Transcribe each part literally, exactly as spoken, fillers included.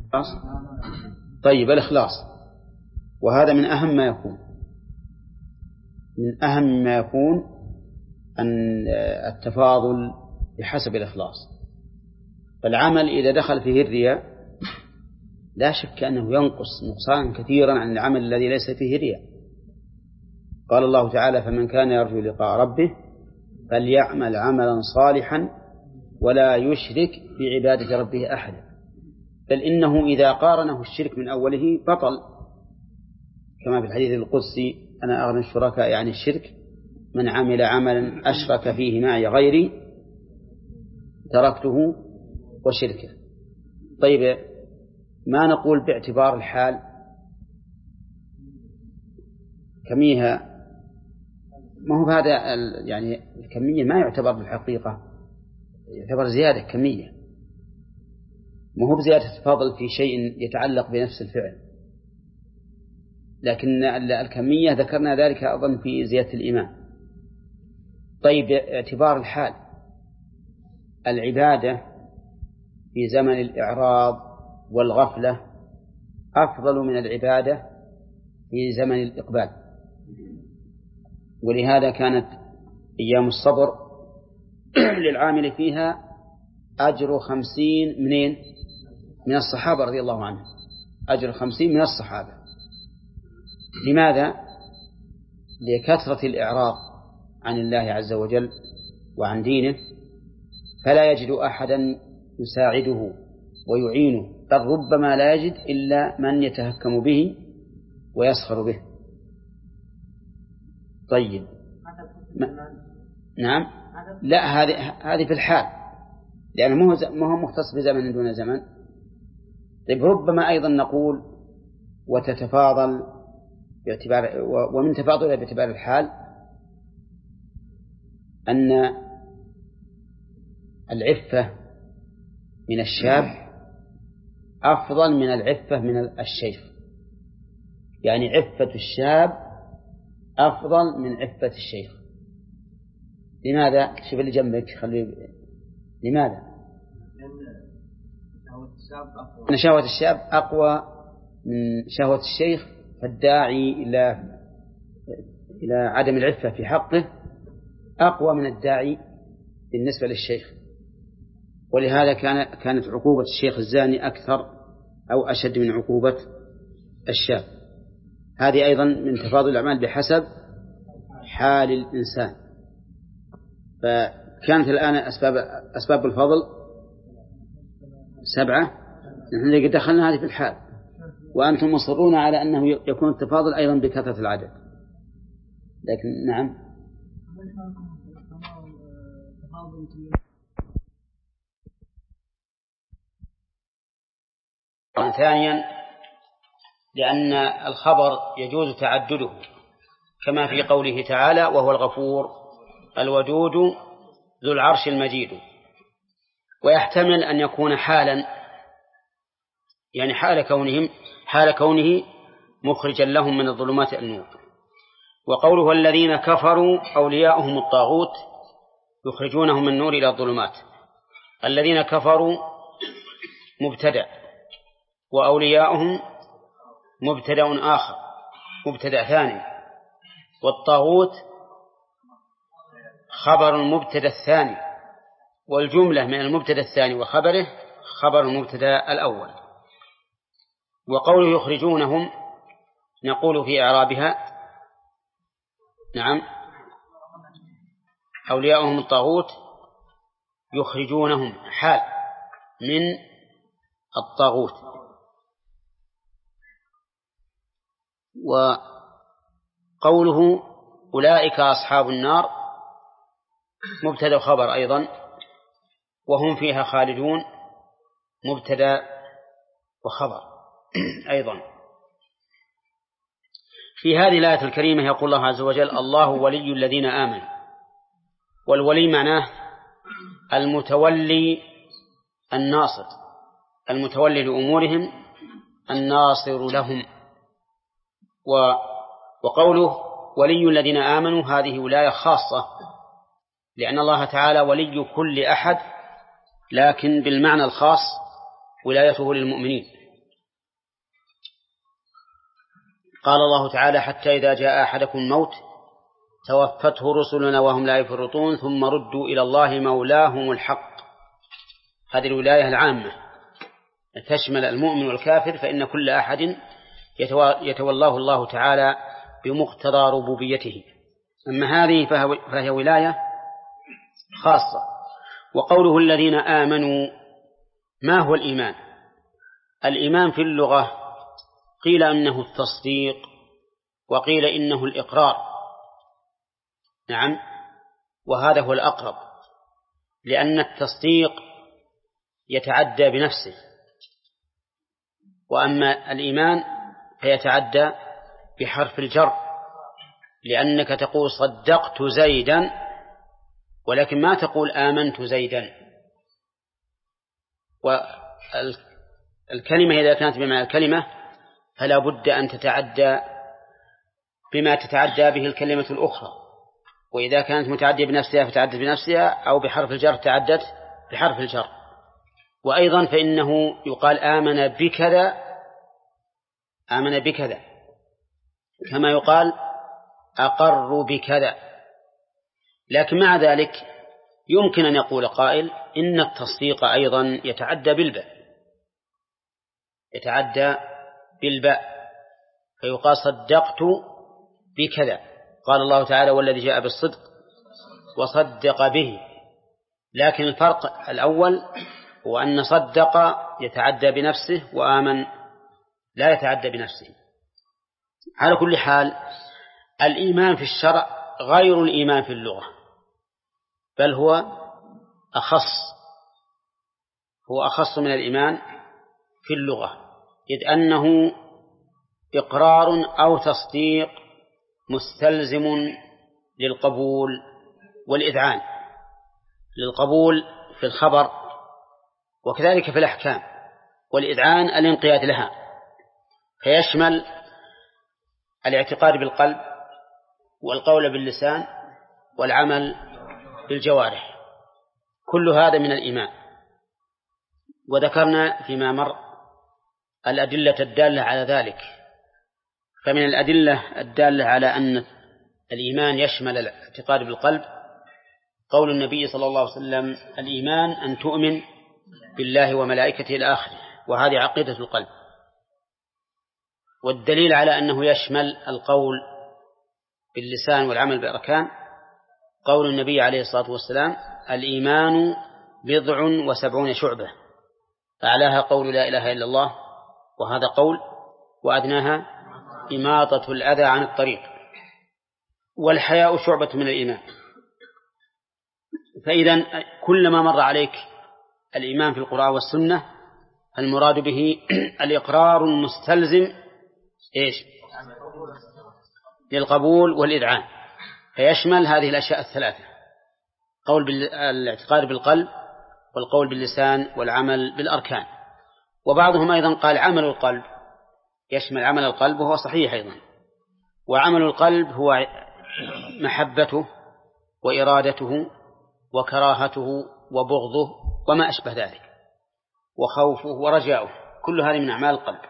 طيب الإخلاص، وهذا من أهم ما يكون من أهم ما يكون أن التفاضل بحسب الإخلاص. فالعمل إذا دخل فيه الرياء لا شك أنه ينقص نقصانا كثيرا عن العمل الذي ليس فيه رياء. قال الله تعالى: فمن كان يرجو لقاء ربه فليعمل عملا صالحا ولا يشرك بعبادة ربه أحدا. بل إنه إذا قارنه الشرك من أوله بطل، كما في الحديث القدسي: أنا أغنى الشركاء يعني الشرك من عمل عملا أشرك فيه معي غيري تركته وشركه. طيب ما نقول باعتبار الحال كميها؟ ما هو هذا يعني الكمية ما يعتبر بالحقيقة، يعتبر زيادة كمية، ما هو بزيادة تفاضل في شيء يتعلق بنفس الفعل، لكن الكمية ذكرنا ذلك أظن في زيادة الإيمان. طيب اعتبار الحال، العبادة في زمن الإعراض والغفلة أفضل من العبادة في زمن الإقبال، ولهذا كانت أيام الصبر للعامل فيها أجر خمسين منين من الصحابة رضي الله عنهم، أجر خمسين من الصحابة. لماذا؟ لكثرة الإعراض عن الله عز وجل وعن دينه، فلا يجد أحدا يساعده ويعينه، بل ربما لا يجد إلا من يتهكم به ويسخر به. طيب ما... نعم، لا هذه هذه في الحال، لأنه ما هو مختص بزمن دون زمن. طيب ربما أيضا نقول وتتفاضل باعتبار، ومن تفاضلها باعتبار الحال أن العفة من الشاب أفضل من العفة من الشيخ، يعني عفة الشاب أفضل من عفة الشيخ. لماذا؟ شوف اللي جنبك خليه. لماذا؟ أن شهوة الشاب أقوى من شهوة الشيخ، فالداعي إلى إلى عدم العفة في حقه أقوى من الداعي بالنسبة للشيخ، ولهذا كان كانت عقوبة الشيخ الزاني أكثر أو أشد من عقوبة الشاب. هذه أيضا من تفاضل الأعمال بحسب حال الإنسان. فكانت الآن أسباب أسباب الفضل سبعة، نحن اللي دخلنا هذه في الحال، وأنتم مصرون على أنه يكون التفاضل أيضا بكثرة العدد. لكن نعم، ثانيا لأن الخبر يجوز تعدده، كما في قوله تعالى: وهو الغفور الودود ذو العرش المجيد. ويحتمل أن يكون حالا، يعني حال كونهم حال كونه مخرجا لهم من الظلمات النور. وقوله الذين كفروا أولياؤهم الطاغوت يخرجونهم من النور إلى الظلمات. الذين كفروا مبتدأ، وأولياؤهم مبتدأ آخر مبتدأ ثاني، والطاغوت خبر المبتدأ الثاني، والجملة من المبتدأ الثاني وخبره خبر المبتدأ الأول. وقوله يخرجونهم نقول في إعرابها: نعم، أولياؤهم الطاغوت يخرجونهم حال من الطاغوت. وقوله أولئك أصحاب النار مبتدأ خبر أيضا، وهم فيها خالدون مبتدأ وخبر أيضا. في هذه الآية الكريمة يقول الله عز وجل: الله ولي الذين آمنوا. والولي معناه المتولي الناصر، المتولي لأمورهم الناصر لهم. وقوله ولي الذين آمنوا هذه ولاية خاصة، لأن الله تعالى ولي كل أحد، لكن بالمعنى الخاص ولايته للمؤمنين. قال الله تعالى حتى إذا جاء أحدكم الموت توفته رسلنا وهم لا يفرطون ثم ردوا إلى الله مولاهم الحق. هذه الولاية العامة تشمل المؤمن والكافر، فإن كل أحد يتولاه الله تعالى بمقتضى ربوبيته. أما هذه فهي ولاية خاصة. وقوله الذين آمنوا، ما هو الإيمان؟ الإيمان في اللغة قيل إنه التصديق وقيل إنه الإقرار. نعم، وهذا هو الأقرب، لأن التصديق يتعدى بنفسه، وأما الإيمان فيتعدى بحرف الجر، لأنك تقول صدقت زيدا ولكن ما تقول آمنت زيدا. والكلمة إذا كانت بمعنى الكلمة فلا بد أن تتعدى بما تتعدى به الكلمة الأخرى، وإذا كانت متعدية بنفسها فتعدت بنفسها، أو بحرف الجر تعدت بحرف الجر. وأيضا فإنه يقال آمن بكذا آمن بكذا كما يقال أقر بكذا. لكن مع ذلك يمكن أن يقول قائل إن التصديق أيضا يتعدى بالباء يتعدى بالباء فيقال صدقت بكذا. قال الله تعالى والذي جاء بالصدق وصدق به. لكن الفرق الأول هو أن صدق يتعدى بنفسه وآمن لا يتعدى بنفسه. على كل حال الإيمان في الشرع غير الإيمان في اللغة، بل هو أخص هو أخص من الإيمان في اللغة، إذ أنه إقرار أو تصديق مستلزم للقبول والإذعان، للقبول في الخبر وكذلك في الأحكام، والإذعان الانقياد لها، فيشمل الاعتقاد بالقلب والقول باللسان والعمل بالجوارح، كل هذا من الإيمان. وذكرنا فيما مر الأدلة الدالة على ذلك، فمن الأدلة الدالة على أن الإيمان يشمل الاعتقاد بالقلب قول النبي صلى الله عليه وسلم الإيمان أن تؤمن بالله وملائكته إلى آخره، وهذه عقيدة القلب. والدليل على أنه يشمل القول باللسان والعمل بالأركان قول النبي عليه الصلاة والسلام الإيمان بضع وسبعون شعبة، أعلاها قول لا إله إلا الله وهذا قول، وأدناها إماطة الأذى عن الطريق، والحياء شعبة من الإيمان. فإذا كلما مر عليك الإيمان في القرآن والسنة المراد به الإقرار المستلزم إيش؟ للقبول والإذعان، فيشمل هذه الأشياء الثلاثة: قول بالاعتقاد بالقلب والقول باللسان والعمل بالأركان. وبعضهم أيضا قال عمل القلب يشمل عمل القلب، وهو صحيح أيضا. وعمل القلب هو محبته وإرادته وكراهته وبغضه وما أشبه ذلك، وخوفه ورجاؤه، كل هذه من أعمال القلب.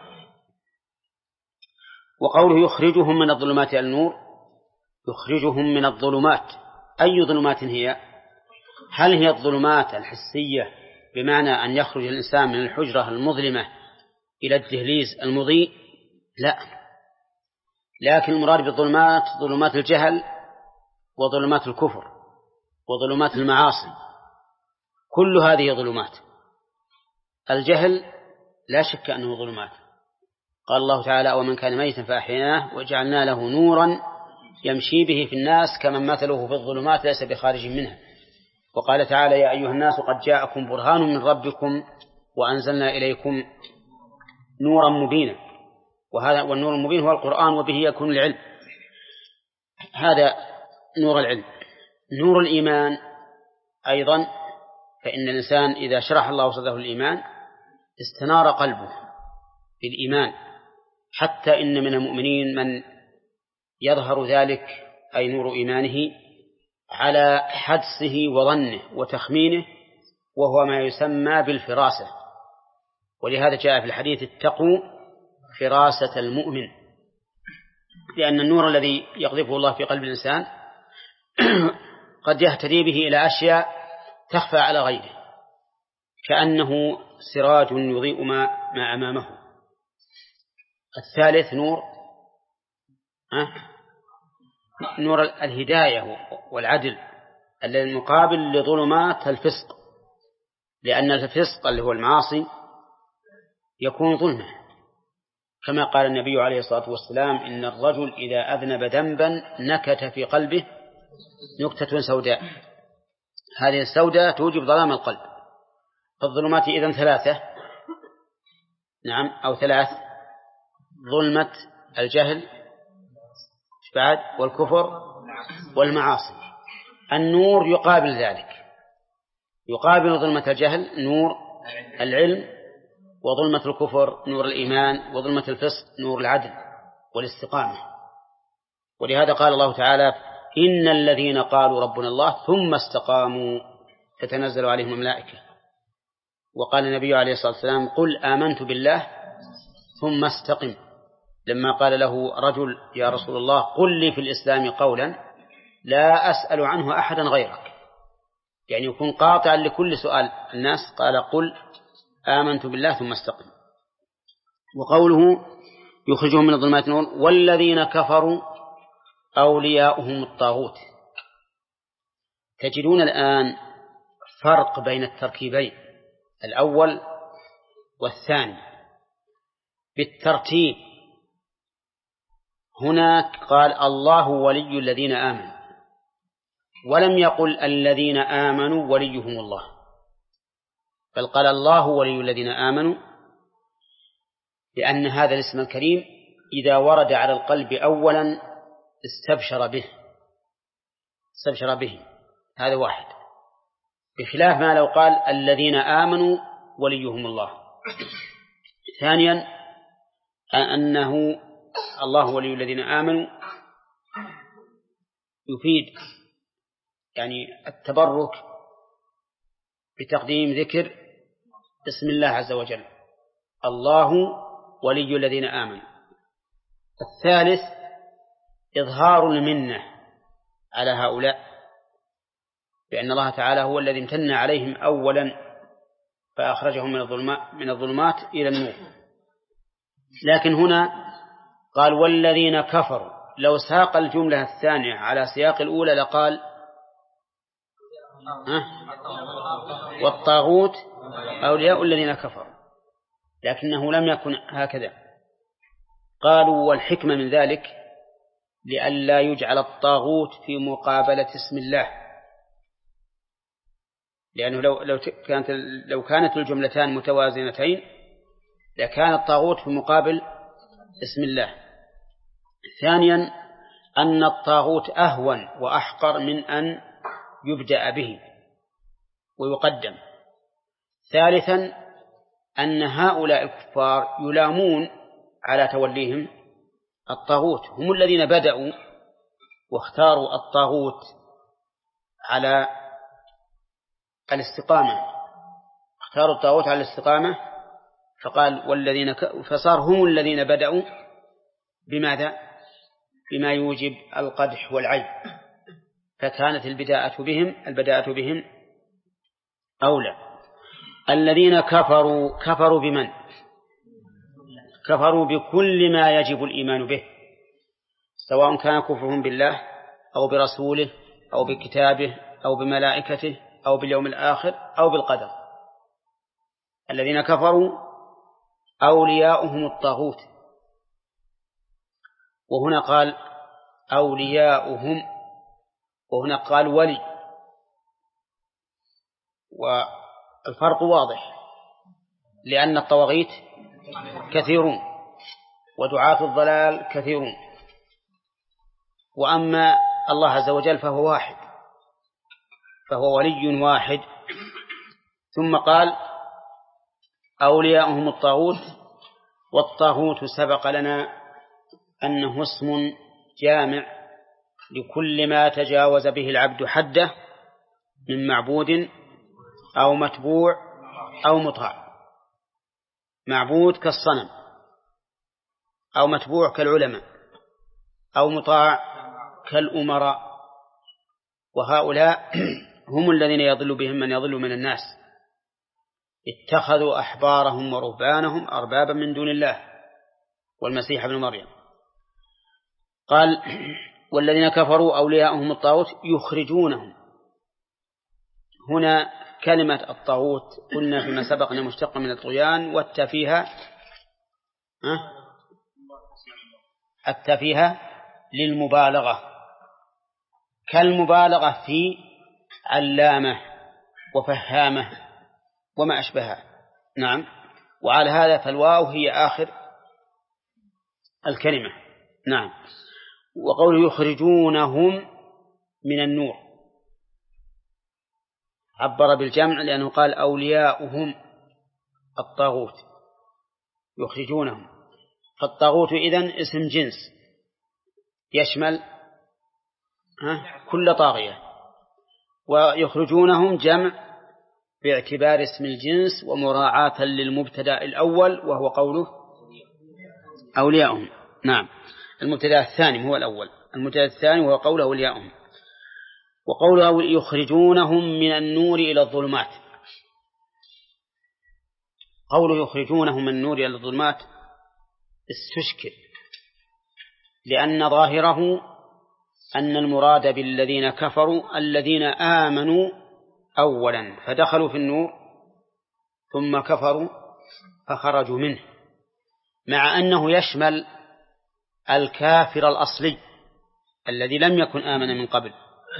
وقوله يخرجهم من الظلمات إلى النور، يخرجهم من الظلمات، أي ظلمات هي؟ هل هي الظلمات الحسية بمعنى أن يخرج الإنسان من الحجرة المظلمة إلى الدهليز المضيء؟ لا، لكن المراد بالظلمات ظلمات الجهل وظلمات الكفر وظلمات المعاصي، كل هذه ظلمات. الجهل لا شك أنه ظلمات، قال الله تعالى ومن كان ميتا فأحييناه وجعلنا له نورا يمشي به في الناس كمن مثله في الظلمات ليس بخارج منها. وقال تعالى يا أيها الناس قد جاءكم برهان من ربكم وأنزلنا إليكم نورا مبينا، وهذا والنور المبين هو القرآن وبه يكون العلم، هذا نور العلم. نور الإيمان أيضا، فإن الإنسان إذا شرح الله صدره الإيمان استنار قلبه بالإيمان، حتى إن من المؤمنين من يظهر ذلك أي نور إيمانه على حدسه وظنه وتخمينه، وهو ما يسمى بالفراسة. ولهذا جاء في الحديث اتقوا فراسة المؤمن، لأن النور الذي يقذفه الله في قلب الإنسان قد يهتدي به إلى أشياء تخفى على غيره، كأنه سراج يضيء ما, ما أمامه. الثالث نور أه؟ نور الهداية والعدل الذي مقابل لظلمات الفسق، لأن الفسق اللي هو المعاصي يكون ظلمة، كما قال النبي عليه الصلاة والسلام: إن الرجل إذا أذنب ذنبا نكت في قلبه نكتة سوداء، هذه السوداء توجب ظلام القلب. فالظلمات إذن ثلاثة، نعم، أو ثلاث: ظلمة الجهل بعد والكفر والمعاصي. النور يقابل ذلك، يقابل ظلمة الجهل نور العلم، وظلمة الكفر نور الإيمان، وظلمة الفسق نور العدل والاستقامة. ولهذا قال الله تعالى: إن الذين قالوا ربنا الله ثم استقاموا تتنزل عليهم الملائكة. وقال النبي عليه الصلاة والسلام: قل آمنت بالله ثم استقم، لما قال له رجل: يا رسول الله قل لي في الإسلام قولا لا أسأل عنه أحدا غيرك، يعني يكون قاطعا لكل سؤال الناس. قال: قل آمنت بالله ثم استقم. وقوله يخرجهم من الظلمات نور والذين كفروا أولياؤهم الطاغوت. تجدون الآن فرق بين التركيبين الأول والثاني بالترتيب. هناك قال: الله ولي الذين آمنوا، ولم يقل الذين آمنوا وليهم الله، بل قال الله ولي الذين آمنوا، لأن هذا الاسم الكريم إذا ورد على القلب أولا استبشر به استبشر به هذا واحد، بخلاف ما لو قال الذين آمنوا وليهم الله. ثانيا أنه الله ولي الذين آمنوا يفيد يعني التبرك بتقديم ذكر اسم الله عز وجل، الله ولي الذين آمنوا. الثالث إظهار المنة على هؤلاء، بأن الله تعالى هو الذي امتن عليهم أولا فأخرجهم من الظلمات من الظلمات إلى النور. لكن هنا قال والذين كفروا، لو ساق الجملة الثانية على سياق الأولى لقال والطاغوت أولياء الذين كفروا، لكنه لم يكن هكذا. قالوا والحكمة من ذلك لئلا يجعل الطاغوت في مقابلة اسم الله، لأنه لو لو كانت لو كانت الجملتان متوازنتين لكان الطاغوت في مقابل اسم الله. ثانيا أن الطاغوت أهون وأحقر من أن يبدأ به ويقدم. ثالثا أن هؤلاء الكفار يلامون على توليهم الطاغوت، هم الذين بدأوا واختاروا الطاغوت على الاستقامة، اختاروا الطاغوت على الاستقامة، فقال والذين ك... فصار هم الذين بدأوا بماذا؟ بما يوجب القدح والعيب، فكانت البداءة بهم البداءة بهم أولى. الذين كفروا كفروا بمن؟ كفروا بكل ما يجب الإيمان به، سواء كان كفرهم بالله أو برسوله أو بكتابه أو بملائكته أو باليوم الآخر أو بالقدر. الذين كفروا أولياؤهم الطاغوت، وهنا قال أولياؤهم وهنا قال ولي، والفرق واضح، لأن الطواغيت كثيرون ودعاة الضلال كثيرون، وأما الله عز وجل فهو واحد، فهو ولي واحد. ثم قال أولياؤهم الطاغوت، والطاغوت سبق لنا أنه اسم جامع لكل ما تجاوز به العبد حده من معبود أو متبوع أو مطاع. معبود كالصنم، أو متبوع كالعلماء، أو مطاع كالأمراء، وهؤلاء هم الذين يضل بهم من يضل من الناس، اتخذوا أحبارهم ورهبانهم أربابا من دون الله والمسيح ابن مريم. قال والذين كفروا أولياءهم الطاغوت يخرجونهم. هنا كلمة الطاغوت قلنا فيما سبق أنها مشتقة من الطغيان، والتفيهة التفيهة للمبالغة، كالمبالغة في علامة وفهامة وما أشبهها. نعم. وعلى هذا فالواو هي آخر الكلمة. نعم. وقول يخرجونهم من النور عبر بالجمع لأنه قال أولياؤهم الطاغوت يخرجونهم، فالطاغوت إذن اسم جنس يشمل كل طاغية، ويخرجونهم جمع باعتبار اسم الجنس ومراعاة للمبتدأ الأول وهو قوله أولياؤهم. نعم. المبتدأ الثاني هو الأول، المبتدأ الثاني وهو قوله أولياؤهم. وقوله يخرجونهم من النور إلى الظلمات، قوله يخرجونهم من النور إلى الظلمات استشكل، لأن ظاهره أن المراد بالذين كفروا الذين آمنوا أولا فدخلوا في النور ثم كفروا فخرجوا منه، مع أنه يشمل الكافر الأصلي الذي لم يكن آمن من قبل.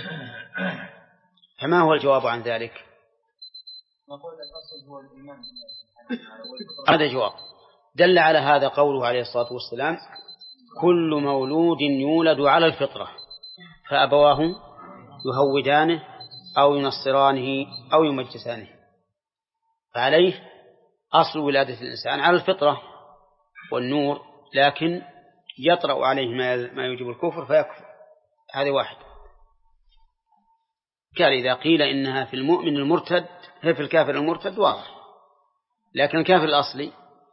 فما هو الجواب عن ذلك؟ نقول الأصل هو الإيمان. هذا جواب. دل على هذا قوله عليه الصلاة والسلام كل مولود يولد على الفطرة فأبواه يهودانه أو ينصرانه أو يمجسانه، فعليه أصل ولادة الإنسان على الفطرة والنور، لكن يطرأ عليه ما يوجب الكفر فيكفر. هذه واحد. قال إذا قيل إنها في المؤمن المرتد هي في الكافر المرتد واضح، لكن الكافر الأصلي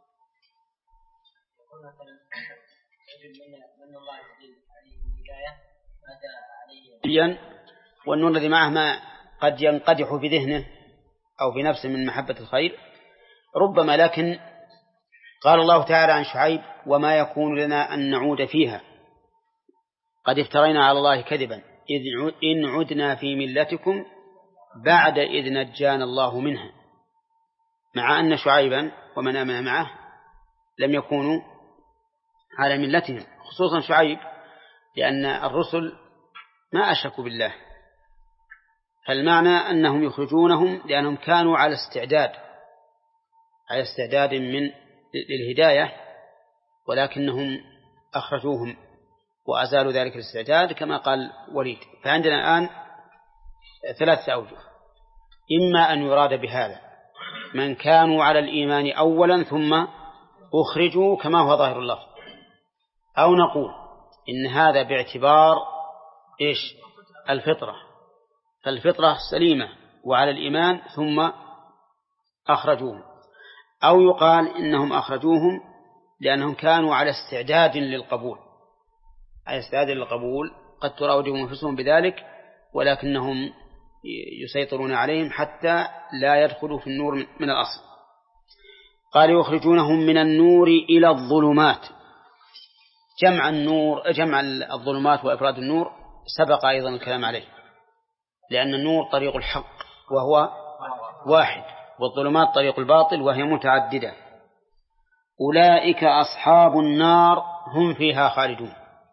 والنور الذي معه ما قد ينقدح في ذهنه أو في نفسه من محبة الخير ربما. لكن قال الله تعالى عن شعيب وما يكون لنا أن نعود فيها قد افترينا على الله كذبا إن عدنا في ملتكم بعد إذ نجانا الله منها، مع أن شعيبا ومن آمن معه لم يكونوا على ملتهم، خصوصا شعيب لأن الرسل ما أشركوا بالله. فالمعنى أنهم يخرجونهم لأنهم كانوا على استعداد على استعداد من للهداية، ولكنهم أخرجوهم وأزالوا ذلك الاستعداد كما قال وليد. فعندنا الآن ثلاثة أوجه: إما أن يراد بهذا من كانوا على الإيمان أولا ثم أخرجوا كما هو ظاهر الله، أو نقول إن هذا باعتبار إيش الفطرة، فالفطرة سليمة وعلى الإيمان ثم أخرجوهم، أو يقال إنهم أخرجوهم لأنهم كانوا على استعداد للقبول على استعداد للقبول قد تراودهم أنفسهم بذلك ولكنهم يسيطرون عليهم حتى لا يدخلوا في النور من الأصل. قال يخرجونهم من النور إلى الظلمات. جمع النور جمع الظلمات وإفراد النور سبق أيضا الكلام عليه، لأن النور طريق الحق وهو واحد، والظلمات طريق الباطل وهي متعددة. أولئك أصحاب النار هم فيها خالدون.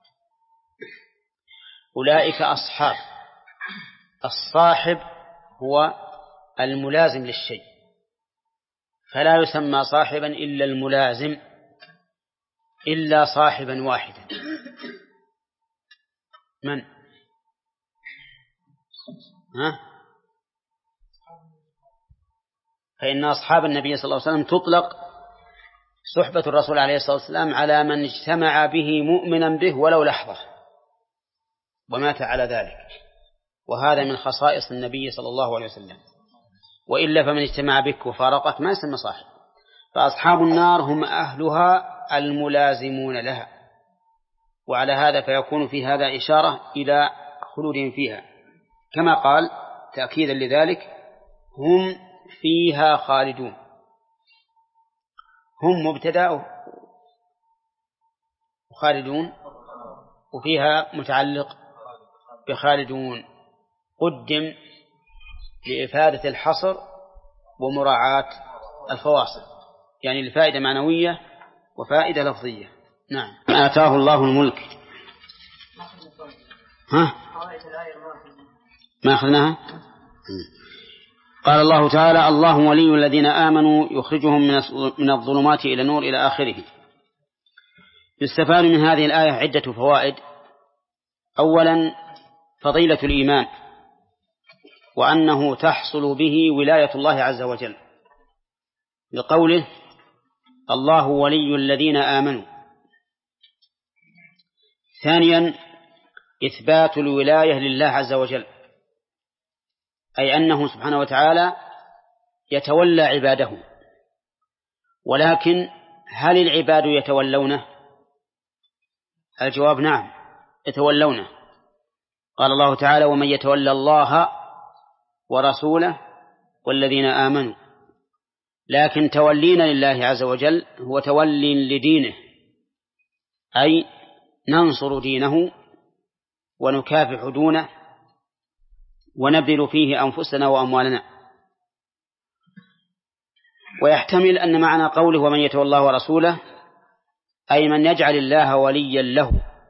أولئك أصحاب، الصاحب هو الملازم للشيء، فلا يسمى صاحبا إلا الملازم إلا صاحبا واحدا. من؟ ها؟ فإن أصحاب النبي صلى الله عليه وسلم تطلق صحبة الرسول عليه الصلاة والسلام على من اجتمع به مؤمنا به ولو لحظة ومات على ذلك، وهذا من خصائص النبي صلى الله عليه وسلم، وإلا فمن اجتمع بك وفارقك ما يسمى صاحب. فأصحاب النار هم أهلها الملازمون لها. وعلى هذا فيكون في هذا إشارة إلى خلودهم فيها، كما قال تأكيدا لذلك: هم فيها خالدون. هم مبتدأ وخالدون، وفيها متعلق بخالدون، قدم لإفادة الحصر ومراعاة الفواصل، يعني لفائدة معنوية وفائدة لفظية. نعم. آتاه الله الملك. ها؟ ما أخذناها؟ قال الله تعالى: الله ولي الذين آمنوا يخرجهم من الظلمات إلى النور إلى آخره. يستفاد من هذه الآية عدة فوائد. أولا، فضيلة الإيمان، وأنه تحصل به ولاية الله عز وجل، لقوله: الله ولي الذين آمنوا. ثانيا، إثبات الولاية لله عز وجل، أي أنه سبحانه وتعالى يتولى عباده، ولكن هل العباد يتولونه؟ الجواب: نعم، يتولونه. قال الله تعالى: ومن يتولى الله ورسوله والذين آمنوا. لكن تولينا لله عز وجل هو تولي لدينه، أي ننصر دينه ونكافح دونه ونبذل فيه أنفسنا وأموالنا. ويحتمل أن معنى قوله ومن يتولى الله ورسوله أي من يجعل الله وليا له،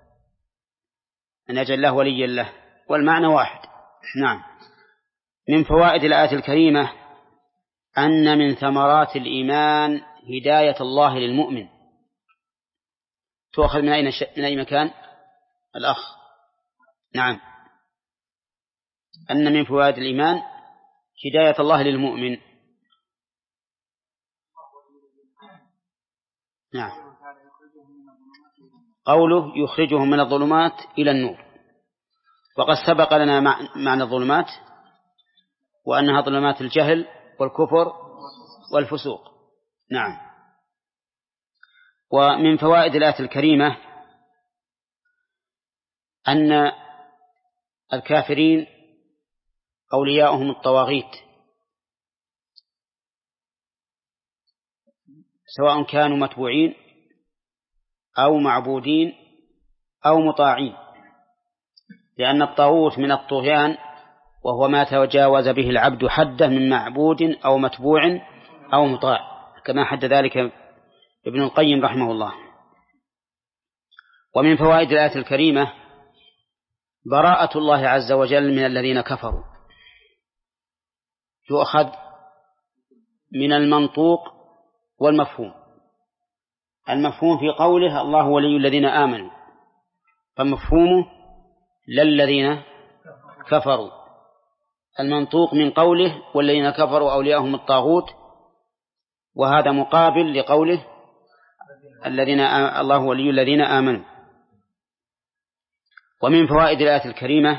من يجعل الله وليا له، والمعنى واحد. نعم. من فوائد الآية الكريمة أن من ثمرات الإيمان هداية الله للمؤمن. تؤخذ من أين ش... من أي مكان الأخ؟ نعم. أن من فوائد الإيمان هداية الله للمؤمن. نعم. قوله يخرجهم من الظلمات إلى النور، وقد سبق لنا معنى الظلمات وأنها ظلمات الجهل والكفر والفسوق. نعم. ومن فوائد الآية الكريمة أن الكافرين أولياؤهم الطواغيت، سواء كانوا متبوعين أو معبودين أو مطاعين، لأن الطاغوت من الطغيان وهو ما تجاوز به العبد حده من معبود أو متبوع أو مطاع، كما حد ذلك ابن القيم رحمه الله. ومن فوائد الآية الكريمة براءة الله عز وجل من الذين كفروا. يؤخذ من المنطوق والمفهوم. المفهوم في قوله الله ولي الذين آمنوا، فمفهومه للذين كفروا. المنطوق من قوله والذين كفروا أولياءهم الطاغوت، وهذا مقابل لقوله الذين آ... الله ولي الذين آمنوا. ومن فوائد الآية الكريمة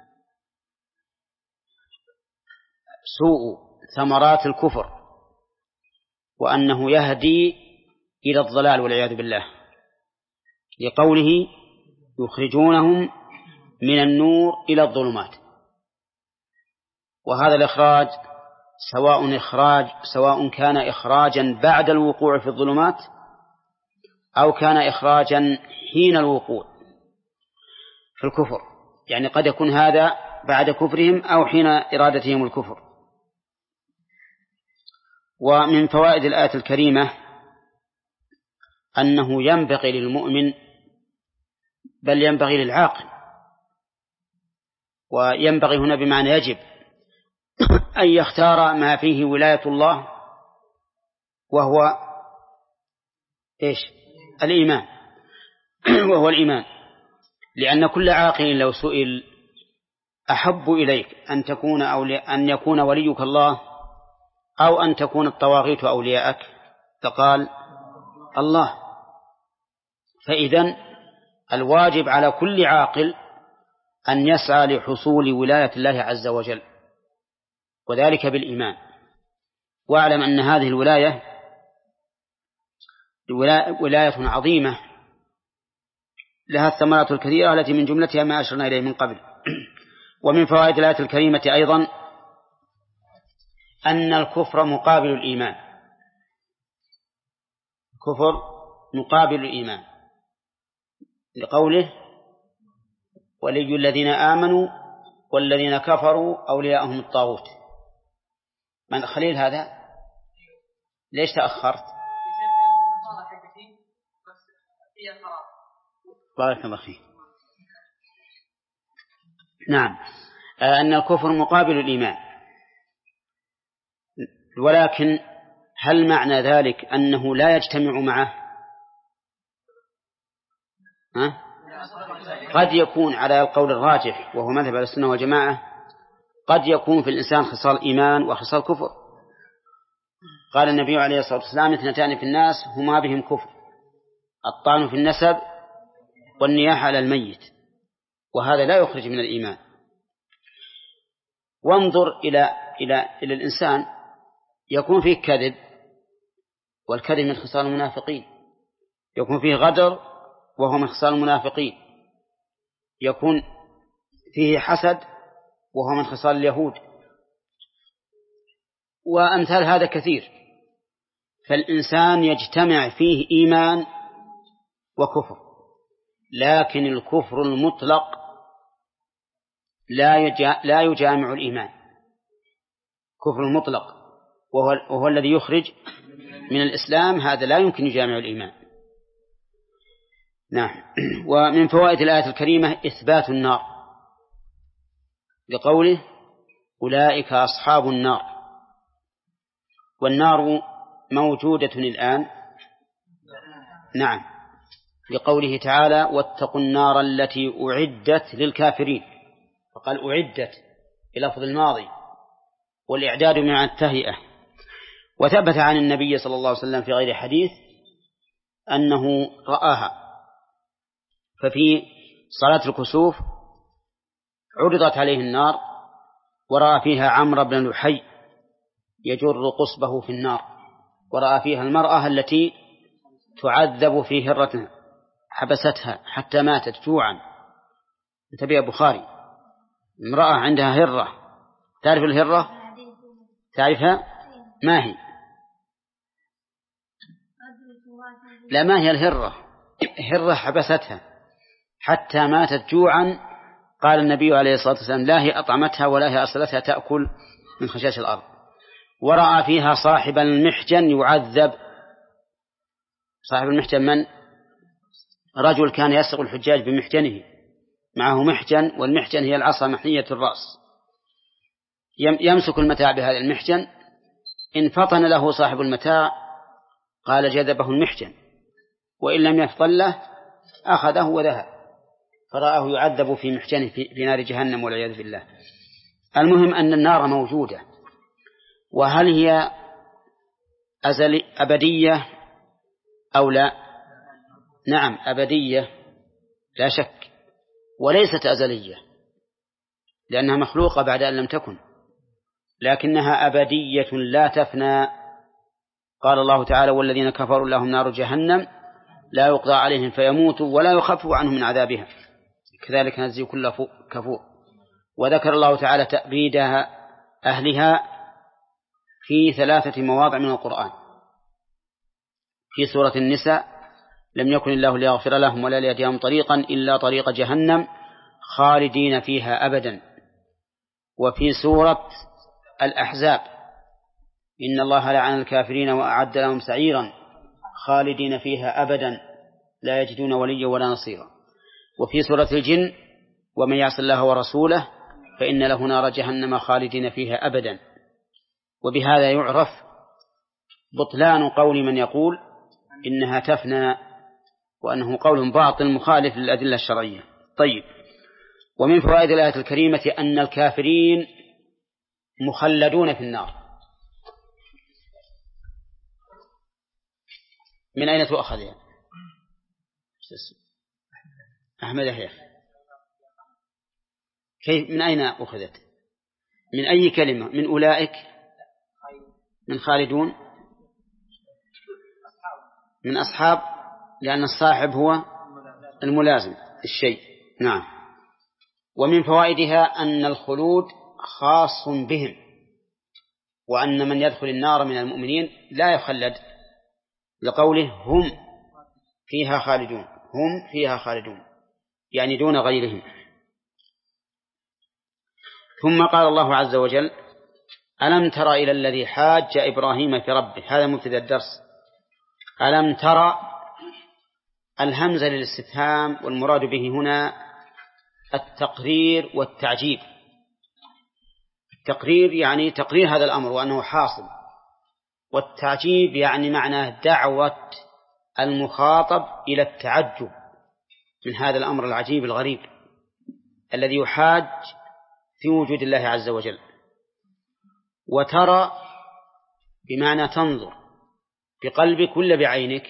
سوء ثمرات الكفر، وأنه يهدي إلى الضلال والعياذ بالله، لقوله يخرجونهم من النور إلى الظلمات. وهذا الإخراج سواء إخراج سواء كان إخراجا بعد الوقوع في الظلمات أو كان إخراجا حين الوقوع في الكفر، يعني قد يكون هذا بعد كفرهم أو حين إرادتهم الكفر. ومن فوائد الآية الكريمة أنه ينبغي للمؤمن، بل ينبغي للعاقل، وينبغي هنا بمعنى يجب، أن يختار ما فيه ولاية الله، وهو إيش؟ الإيمان وهو الإيمان. لأن كل عاقل لو سئل أحب إليك أن تكون أولي... أن يكون وليك الله أو أن تكون الطواغيت أولياءك، فقال الله. فإذن الواجب على كل عاقل أن يسعى لحصول ولاية الله عز وجل، وذلك بالإيمان. واعلم أن هذه الولاية ولاية عظيمة لها الثمرات الكثيرة التي من جملتها ما أشرنا إليه من قبل. ومن فوائد الآية الكريمة أيضا أن الكفر مقابل الإيمان. كفر مقابل الإيمان، لقوله ولي الذين آمنوا والذين كفروا أولياءهم الطاغوت. من خليل هذا ليش تأخرت؟ بارك الله فيك. نعم، أن الكفر مقابل الإيمان، ولكن هل معنى ذلك أنه لا يجتمع معه؟ ها؟ قد يكون على القول الراجح وهو مذهب السنة والجماعة، قد يكون في الإنسان خصال إيمان وخصال كفر. قال النبي عليه الصلاة والسلام اثنتان في الناس هما بهم كفر: الطعن في النسب والنياحة على الميت، وهذا لا يخرج من الإيمان. وانظر إلى إلى إلى الإنسان، يكون فيه كذب، والكذب من خصال المنافقين. يكون فيه غدر وهو من خصال المنافقين. يكون فيه حسد وهو من خصال اليهود، وأمثال هذا كثير. فالإنسان يجتمع فيه إيمان وكفر، لكن الكفر المطلق لا يجامع الإيمان. كفر المطلق وهو, وهو الذي يخرج من الإسلام، هذا لا يمكن يجامع الإيمان. نعم. ومن فوائد الآية الكريمة إثبات النار، لقوله أولئك أصحاب النار. والنار موجودة الآن، نعم، لقوله تعالى واتقوا النار التي أعدت للكافرين، فقال أعدت بلفظ الماضي، والإعداد مع التهيئة. وثبت عن النبي صلى الله عليه وسلم في غير حديث أنه رآها. ففي صلاة الكسوف عرضت عليه النار، ورأى فيها عمرو بن لحي يجر قصبه في النار، ورأى فيها المرأة التي تعذب في هرة حبستها حتى ماتت جوعا. انتبه بخاري، امرأة عندها هرة. تعرف الهرة؟ تعرفها؟ ما هي؟ لا، ما هي الهرة؟ هرة حبستها حتى ماتت جوعا. قال النبي عليه الصلاة والسلام لا هي أطعمتها ولا هي أصلتها تأكل من خشاش الأرض. ورأى فيها صاحب المحجن يعذب. صاحب المحجن من؟ رجل كان يسرق الحجاج بمحجنه، معه محجن، والمحجن هي العصا محنية الرأس، يمسك المتاع بهذا المحجن. إن فطن له صاحب المتاع قال جذبه المحجن، وإن لم يفطن له أخذه وذهب، فرآه يعذب في محجنه في نار جهنم والعياذ بالله. المهم أن النار موجودة. وهل هي أزلي أبدية أو لا؟ نعم أبدية لا شك، وليست أزلية لأنها مخلوقة بعد أن لم تكن، لكنها أبدية لا تفنى. قال الله تعالى والذين كفروا لهم نار جهنم لا يقضى عليهم فيموتوا ولا يخفف عنهم من عذابها كذلك نجزي كل كفور. وذكر الله تعالى تأبيدها أهلها في ثلاثة مواضع من القرآن. في سورة النساء لم يكن الله ليغفر لهم ولا ليهديهم طريقا إلا طريق جهنم خالدين فيها أبدا. وفي سورة الأحزاب إن الله لعن الكافرين وأعد لهم سعيرا خالدين فيها أبدا لا يجدون وليا ولا نصيرا. وفي سورة الجن ومن يعص الله ورسوله فإن له نار جهنم خالدين فيها أبدا. وبهذا يعرف بطلان قول من يقول إنها تفنى، وأنه قول باطل مخالف للأدلة الشرعية. طيب، ومن فوائد الآية الكريمة أن الكافرين مخلدون في النار. من أين تؤخذ يعني؟ أحمد يحيى، كيف من أين أخذت؟ من أي كلمة؟ من أولئك، من خالدون، من أصحاب، لأن الصاحب هو الملازم الشيء. نعم. ومن فوائدها أن الخلود خاص بهم، وأن من يدخل النار من المؤمنين لا يخلد، لقوله هم فيها خالدون، هم فيها خالدون يعني دون غيرهم. ثم قال الله عز وجل: ألم تر إلى الذي حاج إبراهيم في ربه. هذا مبتدأ الدرس. ألم تر، الهمزة للاستفهام، والمراد به هنا التقرير والتعجيب. التقرير يعني تقرير هذا الأمر وأنه حاصل، والتعجيب يعني معناه دعوة المخاطب إلى التعجب من هذا الأمر العجيب الغريب الذي يحاج في وجود الله عز وجل. وترى بمعنى تنظر بقلبك ولا بعينك؟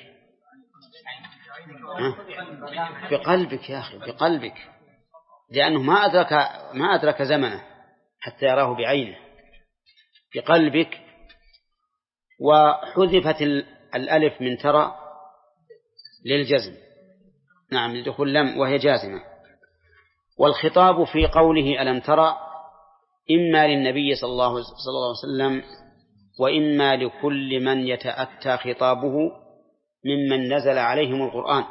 بقلبك يا أخي، بقلبك، لأنه ما أدرك ما أدرك زمنه حتى يراه بعينه، بقلبك. وحذفت الألف من ترى للجزم، نعم، لدخول لم وهي جازمة. والخطاب في قوله ألم ترى إما للنبي صلى الله عليه وسلم وإما لكل من يتأتى خطابه ممن نزل عليهم القرآن.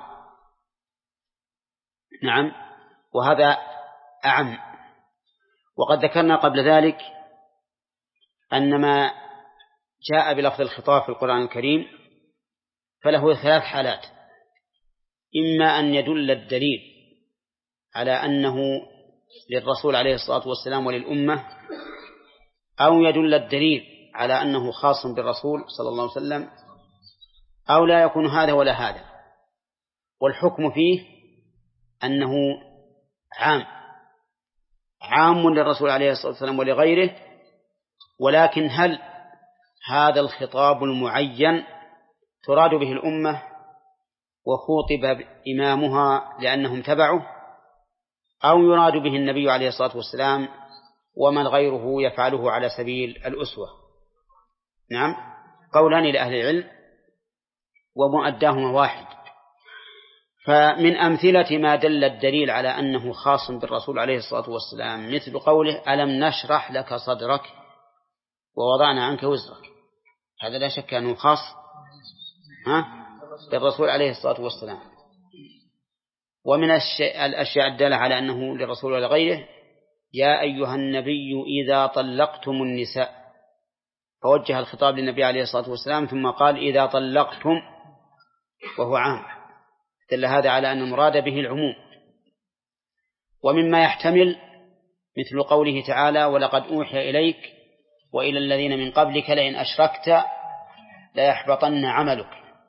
نعم، وهذا أعم. وقد ذكرنا قبل ذلك أن ما جاء بلفظ الخطاب في القرآن الكريم فله ثلاث حالات: إما أن يدل الدليل على أنه للرسول عليه الصلاة والسلام وللأمة، أو يدل الدليل على أنه خاص بالرسول صلى الله عليه وسلم، أو لا يكون هذا ولا هذا. والحكم فيه أنه عام عام للرسول عليه الصلاة والسلام ولغيره. ولكن هل هذا الخطاب المعين تراد به الأمة وخوطب إمامها لأنهم تبعه، أو يراد به النبي عليه الصلاة والسلام ومن غيره يفعله على سبيل الأسوة؟ نعم، قولان لأهل العلم ومؤداهما واحد. فمن أمثلة ما دل الدليل على أنه خاص بالرسول عليه الصلاة والسلام مثل قوله ألم نشرح لك صدرك ووضعنا عنك وزرك. هذا لا شك أنه خاص ها بالرسول عليه الصلاة والسلام. ومن الأشياء الدالة على أنه للرسول ولغيره: يا أيها النبي إذا طلقتم النساء، فوجه الخطاب للنبي عليه الصلاة والسلام ثم قال إذا طلقتم، وهو عام، دل هذا على أن المراد به العموم. ومما يحتمل مثل قوله تعالى ولقد أوحي إليك وإلى الذين من قبلك لئن أشركت ليحبطن عملك،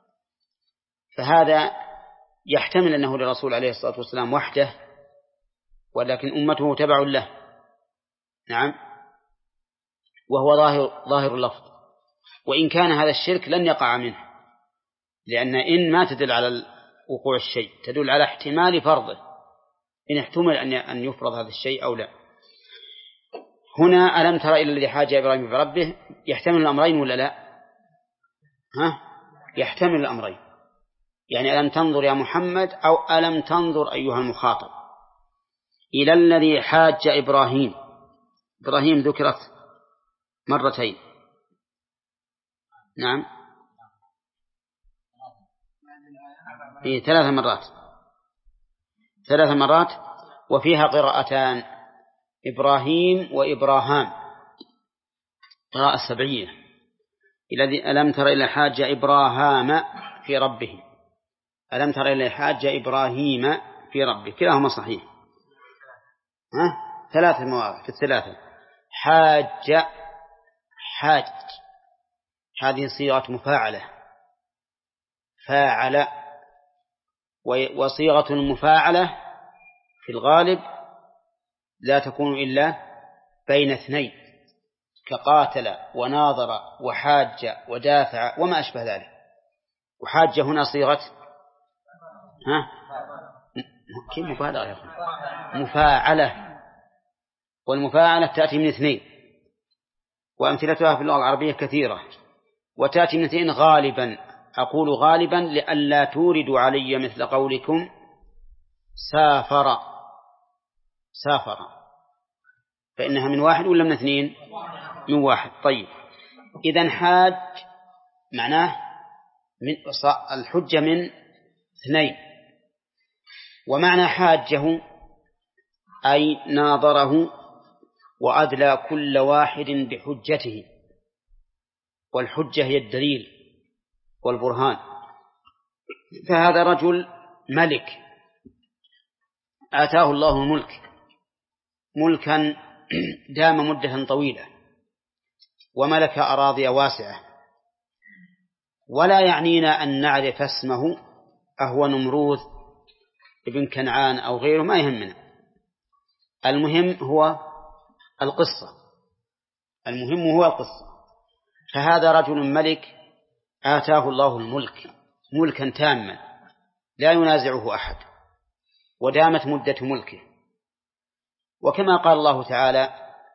فهذا يحتمل أنه للرسول عليه الصلاة والسلام وحده، ولكن أمته تبع له. نعم، وهو ظاهر, ظاهر اللفظ. وإن كان هذا الشرك لن يقع منه، لأن إن ما تدل على وقوع الشيء، تدل على احتمال فرضه، إن احتمل أن يفرض هذا الشيء أو لا. هنا ألم تر إلى الذي حاج إبراهيم في ربه يحتمل الأمرين ولا لا؟ ها؟ يحتمل الأمرين، يعني ألم تنظر يا محمد أو ألم تنظر أيها المخاطب إلى الذي حاج إبراهيم. إبراهيم ذكرت مرتين. نعم، في ثلاث مرات ثلاث مرات وفيها قراءتان: إبراهيم وإبراهام، قراءة سبعية. الذي ألم تر إلى حاج إبراهام في ربه، ألم تر إلى حاج إبراهيم في ربه، كلاهما صحيح. ها؟ ثلاث مواضع في الثلاثة. حاج حاج هذه صيغة مفاعلة، فاعل، وصيغة المفاعلة في الغالب لا تكون إلا بين اثنين، كقاتل وناظر وحاج ودافع وما أشبه ذلك. وحاج هنا صيغة ها كيف مبالغة يا أخي؟ مفاعلة، والمفاعلة تأتي من اثنين، وأمثلتها في اللغة العربية كثيرة، وتأتي من اثنين غالبا. أقول غالبا لئلا توردوا علي مثل قولكم سافر سافر فإنها من واحد ولا من اثنين؟ من واحد. طيب إذن حاج معناه من الحجة من اثنين، ومعنى حاجه أي ناظره وأدلى كل واحد بحجته، والحجة هي الدليل والبرهان. فهذا رجل ملك آتاه الله الملك ملكا دام مدة طويلة، وملك أراضي واسعة، ولا يعنينا أن نعرف اسمه أهو نمروذ ابن كنعان أو غيره، ما يهمنا، المهم هو القصة المهم هو القصة. فهذا رجل ملك آتاه الله الملك ملكا تاما لا ينازعه أحد، ودامت مدة ملكه. وكما قال الله تعالى: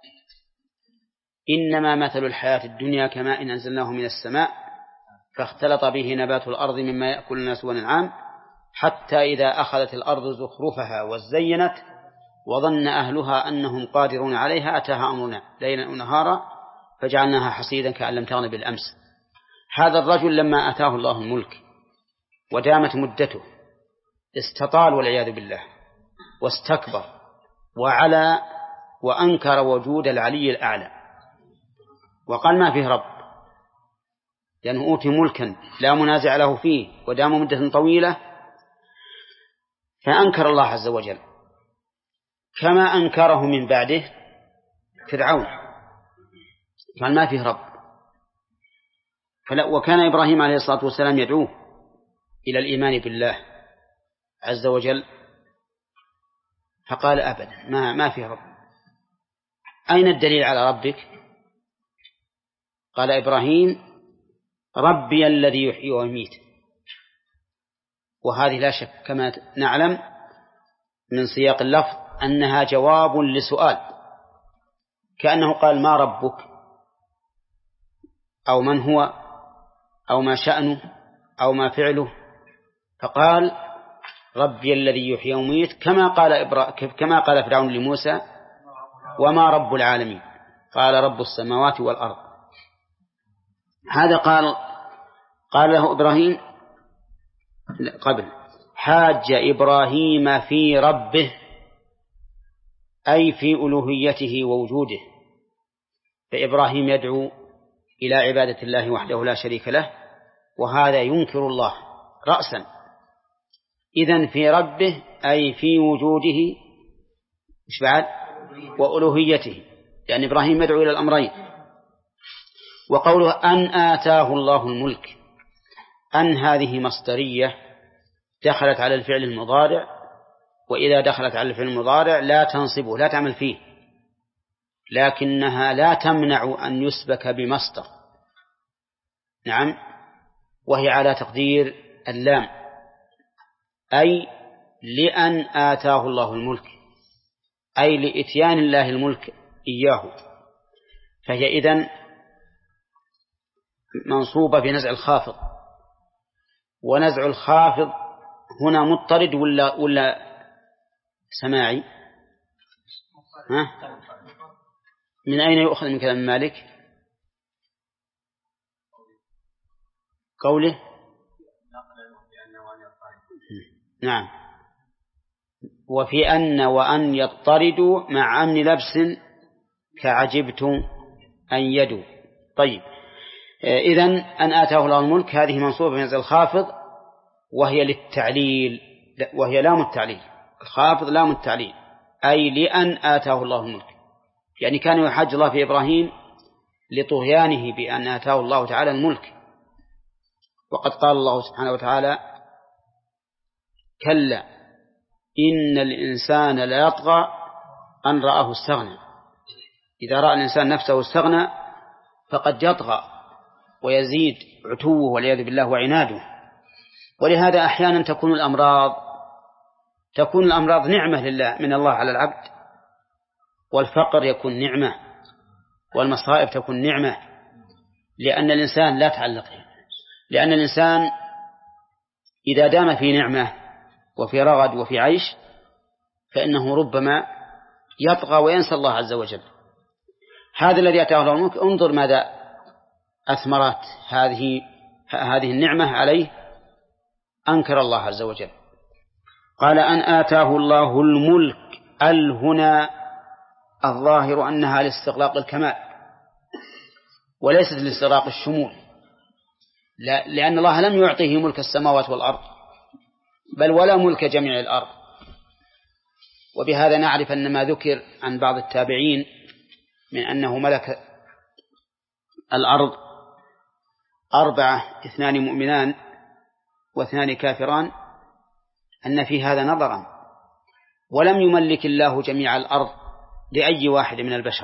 إنما مثل الحياة الدنيا كماء أنزلناه من السماء فاختلط به نبات الأرض مما يأكل الناس والأنعام حتى إذا أخذت الأرض زخرفها وزينت وظن أهلها أنهم قادرون عليها أتاها أمرنا ليلا ونهارا فجعلناها حصيدا كأن لم تغن بالأمس. هذا الرجل لما أتاه الله الملك ودامت مدته استطال والعياذ بالله، واستكبر وعلى وأنكر وجود العلي الأعلى، وقال ما فيه رب، لأنه أوتي ملكا لا منازع له فيه ودام مدة طويلة، فأنكر الله عز وجل كما أنكره من بعده فرعون، قال ما فيه رب. فلا وكان إبراهيم عليه الصلاة والسلام يدعوه إلى الإيمان بالله عز وجل، فقال أبدا ما, ما فيه رب. أين الدليل على ربك؟ قال إبراهيم: ربي الذي يحيي ويميت. وهذه لا شك كما نعلم من سياق اللفظ أنها جواب لسؤال، كأنه قال: ما ربك؟ أو من هو؟ أو ما شأنه؟ أو ما فعله؟ فقال: ربي الذي يحيي ويميت، كما قال إبرا... كما قال فرعون لموسى: وما رب العالمين؟ قال: رب السماوات والأرض. هذا قال قال له إبراهيم قبل: حاج إبراهيم في ربه، أي في ألوهيته ووجوده. فإبراهيم يدعو إلى عبادة الله وحده لا شريك له، وهذا ينكر الله رأسا. إذن في ربه أي في وجوده مش بعد وألوهيته، يعني إبراهيم يدعو إلى الأمرين. وقوله أن آتاه الله الملك، أن هذه مصدرية دخلت على الفعل المضارع، وإذا دخلت على الفعل المضارع لا تنصبه لا تعمل فيه، لكنها لا تمنع أن يسبك بمصدر. نعم، وهي على تقدير اللام، أي لأن آتاه الله الملك، أي لإتيان الله الملك إياه. فهي إذن منصوبة بنزع الخافض، ونزع الخافض هنا مضطرد ولا ولا سماعي؟ ها؟ من أين يؤخذ من كلام مالك؟ قوله نعم، وفي أن وأن يضطردوا مع أمن لبس كعجبت أن يدوا. طيب، إذن أن آتاه الله الملك هذه منصوبة بنزع الخافض، وهي للتعليل، وهي لام التعليل، الخافض لام التعليل، أي لأن آتاه الله الملك، يعني كان يحج الله في إبراهيم لطغيانه بأن آتاه الله تعالى الملك. وقد قال الله سبحانه وتعالى: كلا إن الإنسان لا يطغى أن رآه استغنى. إذا رأى الإنسان نفسه استغنى فقد يطغى ويزيد عتوه والعياذ بالله وعناده. ولهذا أحيانا تكون الأمراض تكون الأمراض نعمة لله من الله على العبد، والفقر يكون نعمة، والمصائب تكون نعمة، لأن الإنسان لا تعلق، لأن الإنسان إذا دام في نعمة وفي رغد وفي عيش فإنه ربما يطغى وينسى الله عز وجل. هذا الذي أتاه الله الملك انظر ماذا أثمرت هذه هذه النعمة عليه، أنكر الله عز وجل. قال أن آتاه الله الملك، ال هنا الظاهر أنها لاستغراق الكمال وليست لاستغراق الشمول، لا، لأن الله لم يعطيه ملك السماوات والأرض بل ولا ملك جميع الأرض. وبهذا نعرف أن ما ذكر عن بعض التابعين من أنه ملك الأرض أربعة اثنان مؤمنان واثنان كافران أن في هذا نظرا، ولم يملك الله جميع الأرض لأي واحد من البشر،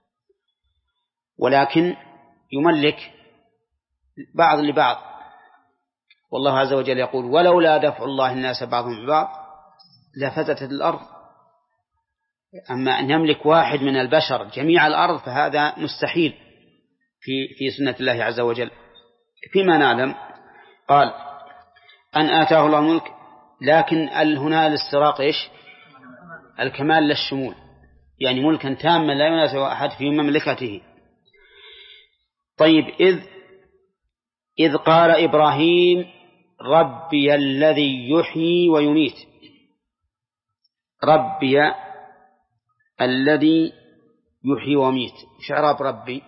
ولكن يملك بعض لبعض. والله عز وجل يقول ولولا دفع الله الناس بعضهم ببعض لفسدت الأرض. أما أن يملك واحد من البشر جميع الأرض فهذا مستحيل في في سنة الله عز وجل. فيما نعلم قال أن آتاه الله الملك، لكن هنا الاستراق إيش؟ الكمال للشمول، يعني ملكا تاما لا ينازع أحد في مملكته. طيب إذ إذ قال إبراهيم ربي الذي يحيي ويميت، ربي الذي يحيي ويميت، شعراب ربي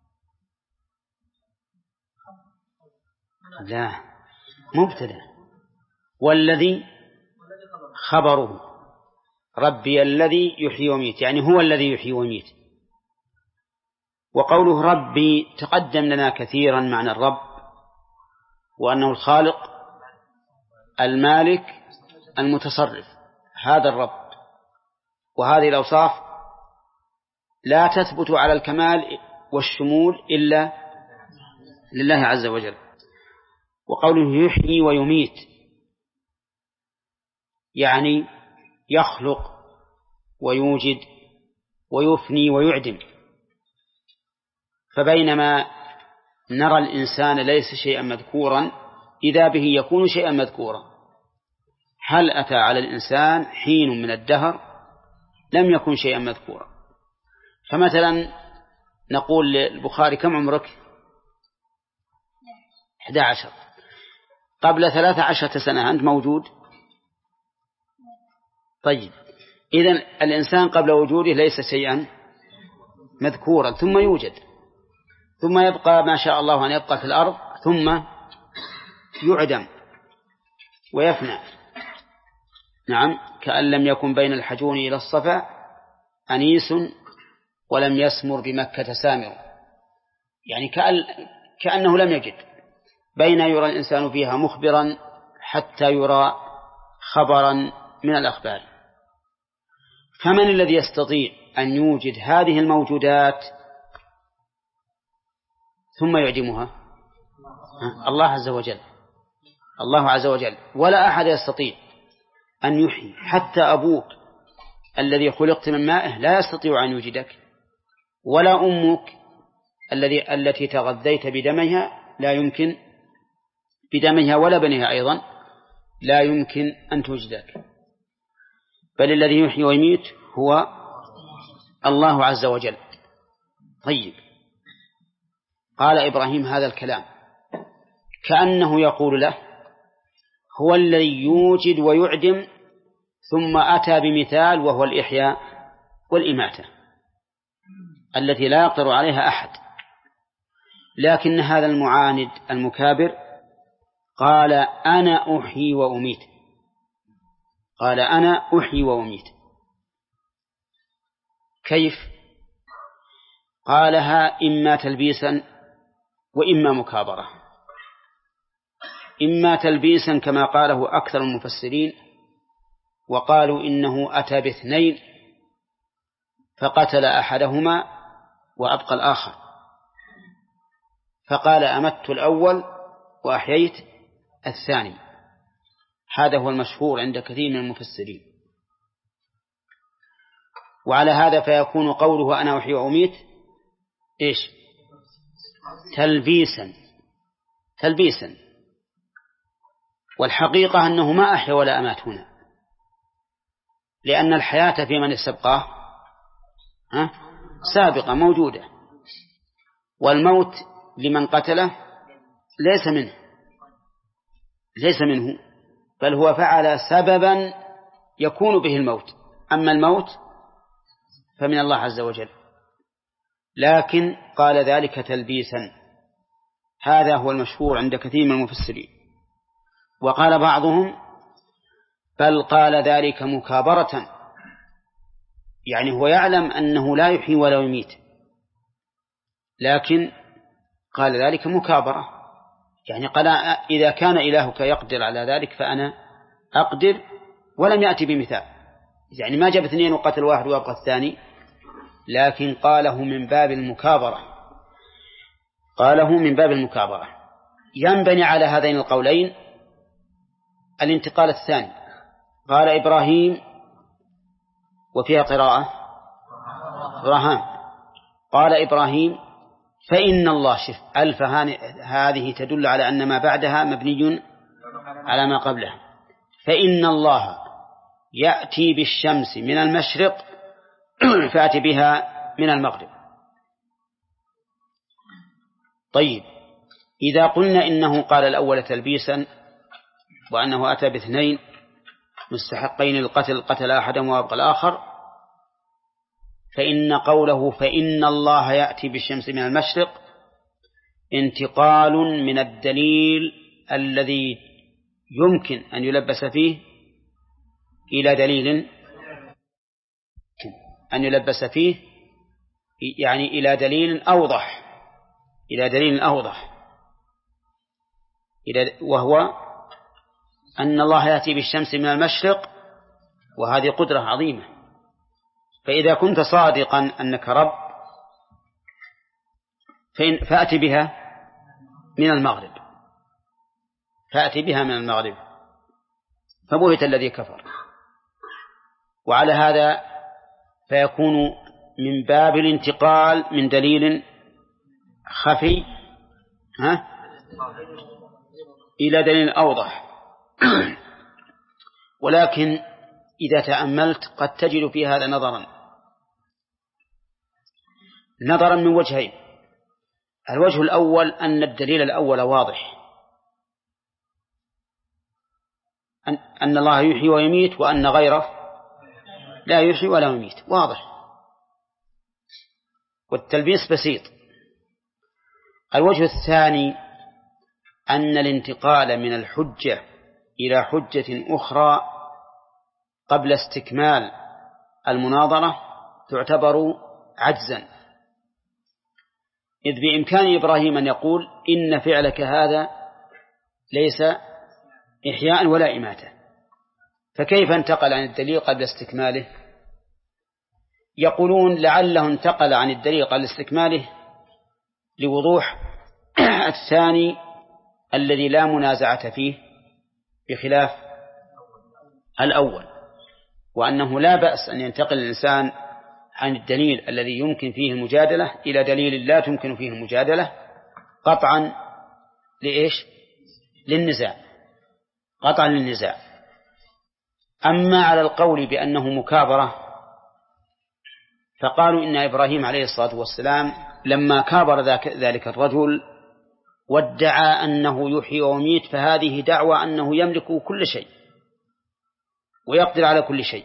لا مبتدأ، والذي خبره، ربي الذي يحيي ويميت يعني هو الذي يحيي ويميت. وقوله ربي تقدم لنا كثيرا معنى الرب، وأنه الخالق المالك المتصرف، هذا الرب. وهذه الأوصاف لا تثبت على الكمال والشمول إلا لله عز وجل. وقوله يحيي ويميت يعني يخلق ويوجد ويفني ويعدم. فبينما نرى الإنسان ليس شيئا مذكورا إذا به يكون شيئا مذكورا. هل أتى على الإنسان حين من الدهر لم يكن شيئا مذكورا؟ فمثلا نقول للبخاري كم عمرك؟ أحد عشر. قبل ثلاث عشرة سنة أنت موجود؟ طيب إذن الإنسان قبل وجوده ليس شيئا مذكورا، ثم يوجد، ثم يبقى ما شاء الله أن يبقى في الأرض، ثم يعدم ويفنى. نعم، كأن لم يكن بين الحجون إلى الصفا أنيس ولم يسمر بمكة سامر، يعني كأن كأنه لم يجد. بين يرى الإنسان فيها مخبرا حتى يرى خبرا من الأخبار. فمن الذي يستطيع أن يوجد هذه الموجودات ثم يعدمها؟ الله عز وجل. الله عز وجل. ولا أحد يستطيع أن يحيي، حتى أبوك الذي خلقت من مائه لا يستطيع أن يوجدك، ولا أمك الذي التي تغذيت بدمها لا يمكن بدمها ولا بنها أيضا لا يمكن أن توجدك، بل الذي يحيي ويميت هو الله عز وجل. طيب، قال إبراهيم هذا الكلام كأنه يقول له هو الذي يوجد ويعدم، ثم أتى بمثال وهو الإحياء والإماتة التي لا يقدر عليها أحد. لكن هذا المعاند المكابر قال أنا أحيي وأميت، قال أنا أحيي وأميت. كيف؟ قالها إما تلبيسا وإما مكابرة. إما تلبيسا كما قاله أكثر المفسرين، وقالوا إنه أتى باثنين فقتل أحدهما وأبقى الآخر، فقال أمت الأول وأحييت الثاني. هذا هو المشهور عند كثير من المفسرين. وعلى هذا فيكون قوله أنا أحيي وأميت إيش؟ تلبيسا تلبيسا والحقيقة أنه ما أحيا ولا أمات هنا، لأن الحياة في من استبقاه سابقة موجودة، والموت لمن قتله ليس منه ليس منه بل هو فعل سببا يكون به الموت، أما الموت فمن الله عز وجل. لكن قال ذلك تلبيسا، هذا هو المشهور عند كثير من المفسرين. وقال بعضهم بل قال ذلك مكابرة، يعني هو يعلم أنه لا يحيي ولا يميت، لكن قال ذلك مكابرة، يعني قال إذا كان إلهك يقدر على ذلك فأنا أقدر، ولم يأتي بمثال، يعني ما جاب اثنين وقتل واحد ويبقى الثاني، لكن قاله من باب المكابرة قاله من باب المكابرة. ينبني على هذين القولين الانتقال الثاني. قال إبراهيم، وفيها قراءة إبراهام، قال إبراهيم فإن الله، شف ألف هذه تدل على أن ما بعدها مبني على ما قبلها. فإن الله يأتي بالشمس من المشرق فأتي بها من المغرب. طيب، إذا قلنا إنه قال الأول تلبيسا وأنه أتى باثنين مستحقين للقتل، قتل أحدهم وأبقى الآخر، فإن قوله فإن الله يأتي بالشمس من المشرق انتقال من الدليل الذي يمكن أن يلبس فيه إلى دليل أن يلبس فيه يعني إلى دليل أوضح إلى دليل أوضح وهو أن الله يأتي بالشمس من المشرق، وهذه قدرة عظيمة. فإذا كنت صادقا أنك رب فأتي بها من المغرب فأتي بها من المغرب فبهت الذي كفر. وعلى هذا فيكون من باب الانتقال من دليل خفي ها إلى دليل أوضح. ولكن إذا تأملت قد تجد في هذا نظرا نظرا من وجهين. الوجه الأول أن الدليل الأول واضح، أن, أن الله يحيي ويميت وأن غيره لا يحيي ولا يميت، واضح، والتلبيس بسيط. الوجه الثاني أن الانتقال من الحجة إلى حجة أخرى قبل استكمال المناظرة تعتبر عجزا، إذ بإمكان إبراهيم أن يقول إن فعلك هذا ليس إحياء ولا إماتة، فكيف انتقل عن الدليل قبل استكماله؟ يقولون لعله انتقل عن الدليل قبل استكماله لوضوح الثاني الذي لا منازعة فيه بخلاف الأول، وأنه لا بأس أن ينتقل الإنسان عن الدليل الذي يمكن فيه المجادلة إلى دليل لا تمكن فيه المجادلة قطعا لإيش؟ للنزاع، قطعا للنزاع. أما على القول بأنه مكابرة فقالوا إن إبراهيم عليه الصلاة والسلام لما كابر ذلك الرجل وادعى أنه يحيي ويميت فهذه دعوى أنه يملك كل شيء ويقدر على كل شيء،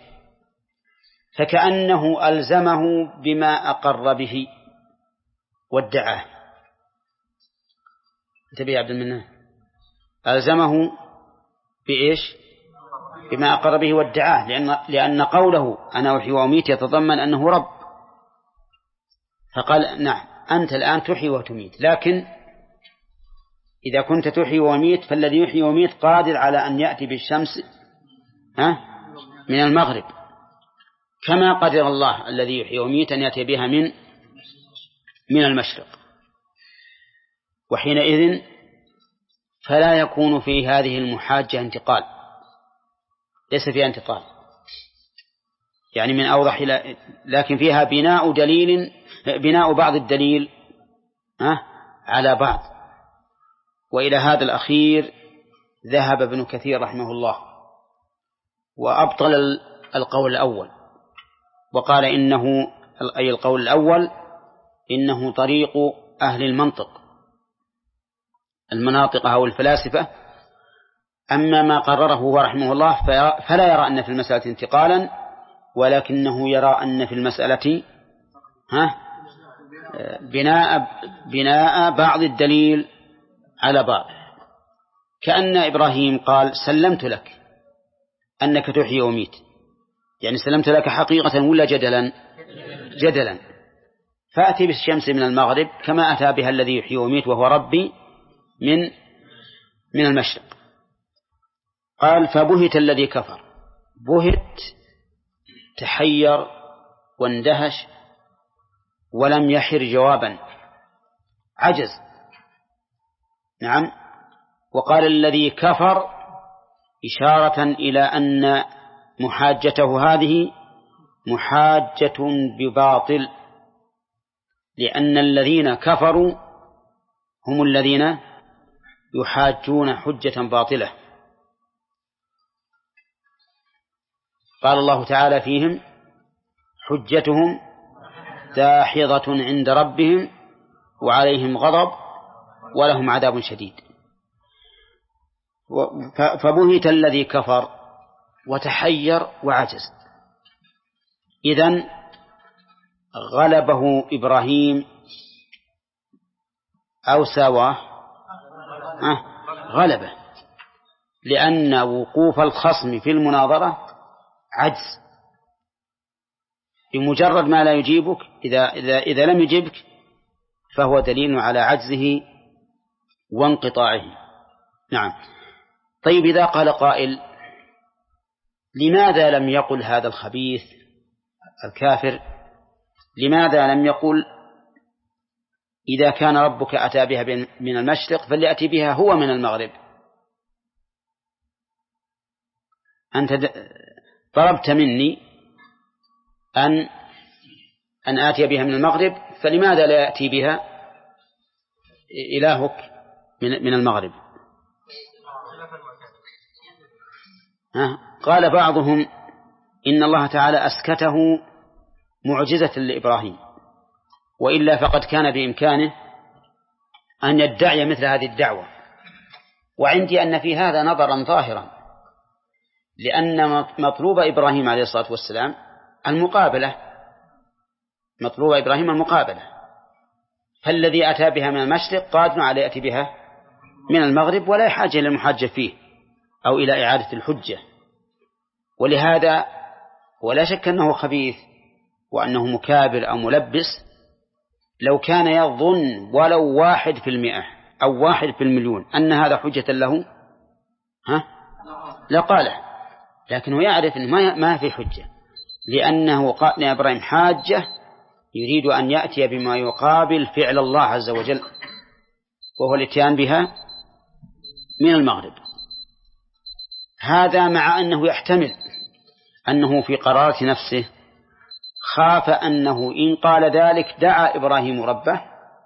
فكأنه ألزمه بما أقر به وادعاه. انتبه يا عبد المنان، ألزمه بإيش؟ بما أقر به وادعاه، لأن, لأن قوله أنا أحيي وأميت يتضمن أنه رب، فقال نعم أنت الآن تحيي وتميت، لكن إذا كنت تحيي وميت فالذي يحيي وميت قادر على أن يأتي بالشمس من المغرب، كما قدر الله الذي يحيي وميت أن يأتي بها من من المشرق. وحينئذ فلا يكون في هذه المحاجة انتقال، ليس فيها انتقال يعني من أوضح إلى، لكن فيها بناء دليل بناء بعض الدليل على بعض. وإلى هذا الأخير ذهب ابن كثير رحمه الله، وأبطل القول الأول، وقال إنه أي القول الأول إنه طريق أهل المنطق المناطق أو الفلاسفة. أما ما قرره هو رحمه الله فلا يرى أن في المسألة انتقالا، ولكنه يرى أن في المسألة ها بناء بناء بعض الدليل على بعض، كأن إبراهيم قال سلمت لك أنك تحيي وميت، يعني سلمت لك حقيقة ولا جدلا؟ جدلا. فأتي بالشمس من المغرب كما أتى بها الذي يحيي وميت وهو ربي من من المشرق. قال فبهت الذي كفر. بهت تحير واندهش ولم يحر جوابا، عجز. نعم. وقال الذي كفر إشارة إلى أن محاجته هذه محاجة بباطل، لأن الذين كفروا هم الذين يحاجون حجة باطلة. قال الله تعالى فيهم حجتهم داحضة عند ربهم وعليهم غضب ولهم عذاب شديد. فبهت الذي كفر وتحير وعجز. إذن غلبه إبراهيم أو ساواه؟ أه غلبه، لأن وقوف الخصم في المناظرة عجز. بمجرد ما لا يجيبك إذا, إذا, إذا لم يجيبك فهو دليل على عجزه وانقطاعه. نعم. طيب إذا قال قائل لماذا لم يقل هذا الخبيث الكافر، لماذا لم يقل إذا كان ربك أتى بها من المشرق فليأتي بها هو من المغرب؟ أنت طلبت مني أن أن آتي بها من المغرب، فلماذا لا يأتي بها إلهك من المغرب؟ ها؟ قال بعضهم إن الله تعالى أسكته معجزة لإبراهيم، وإلا فقد كان بإمكانه أن يدعي مثل هذه الدعوة. وعندي أن في هذا نظرا ظاهرا، لأن مطلوب إبراهيم عليه الصلاة والسلام المقابلة، مطلوب إبراهيم المقابلة، فالذي أتى بها من المشرق قادر على يأتي بها من المغرب ولا حاجة إلى المحاجة فيه أو إلى إعادة الحجة. ولهذا ولا شك أنه خبيث وأنه مكابر أو ملبس، لو كان يظن ولو واحد في المئة أو واحد في المليون أن هذا حجة له ها لقاله، لكنه يعرف أنه ما ما في حجة، لأنه قال إبراهيم حاجة يريد أن يأتي بما يقابل فعل الله عز وجل، وهو الاتيان بها من المغرب. هذا مع أنه يحتمل أنه في قرارة نفسه خاف أنه إن قال ذلك دعا إبراهيم ربه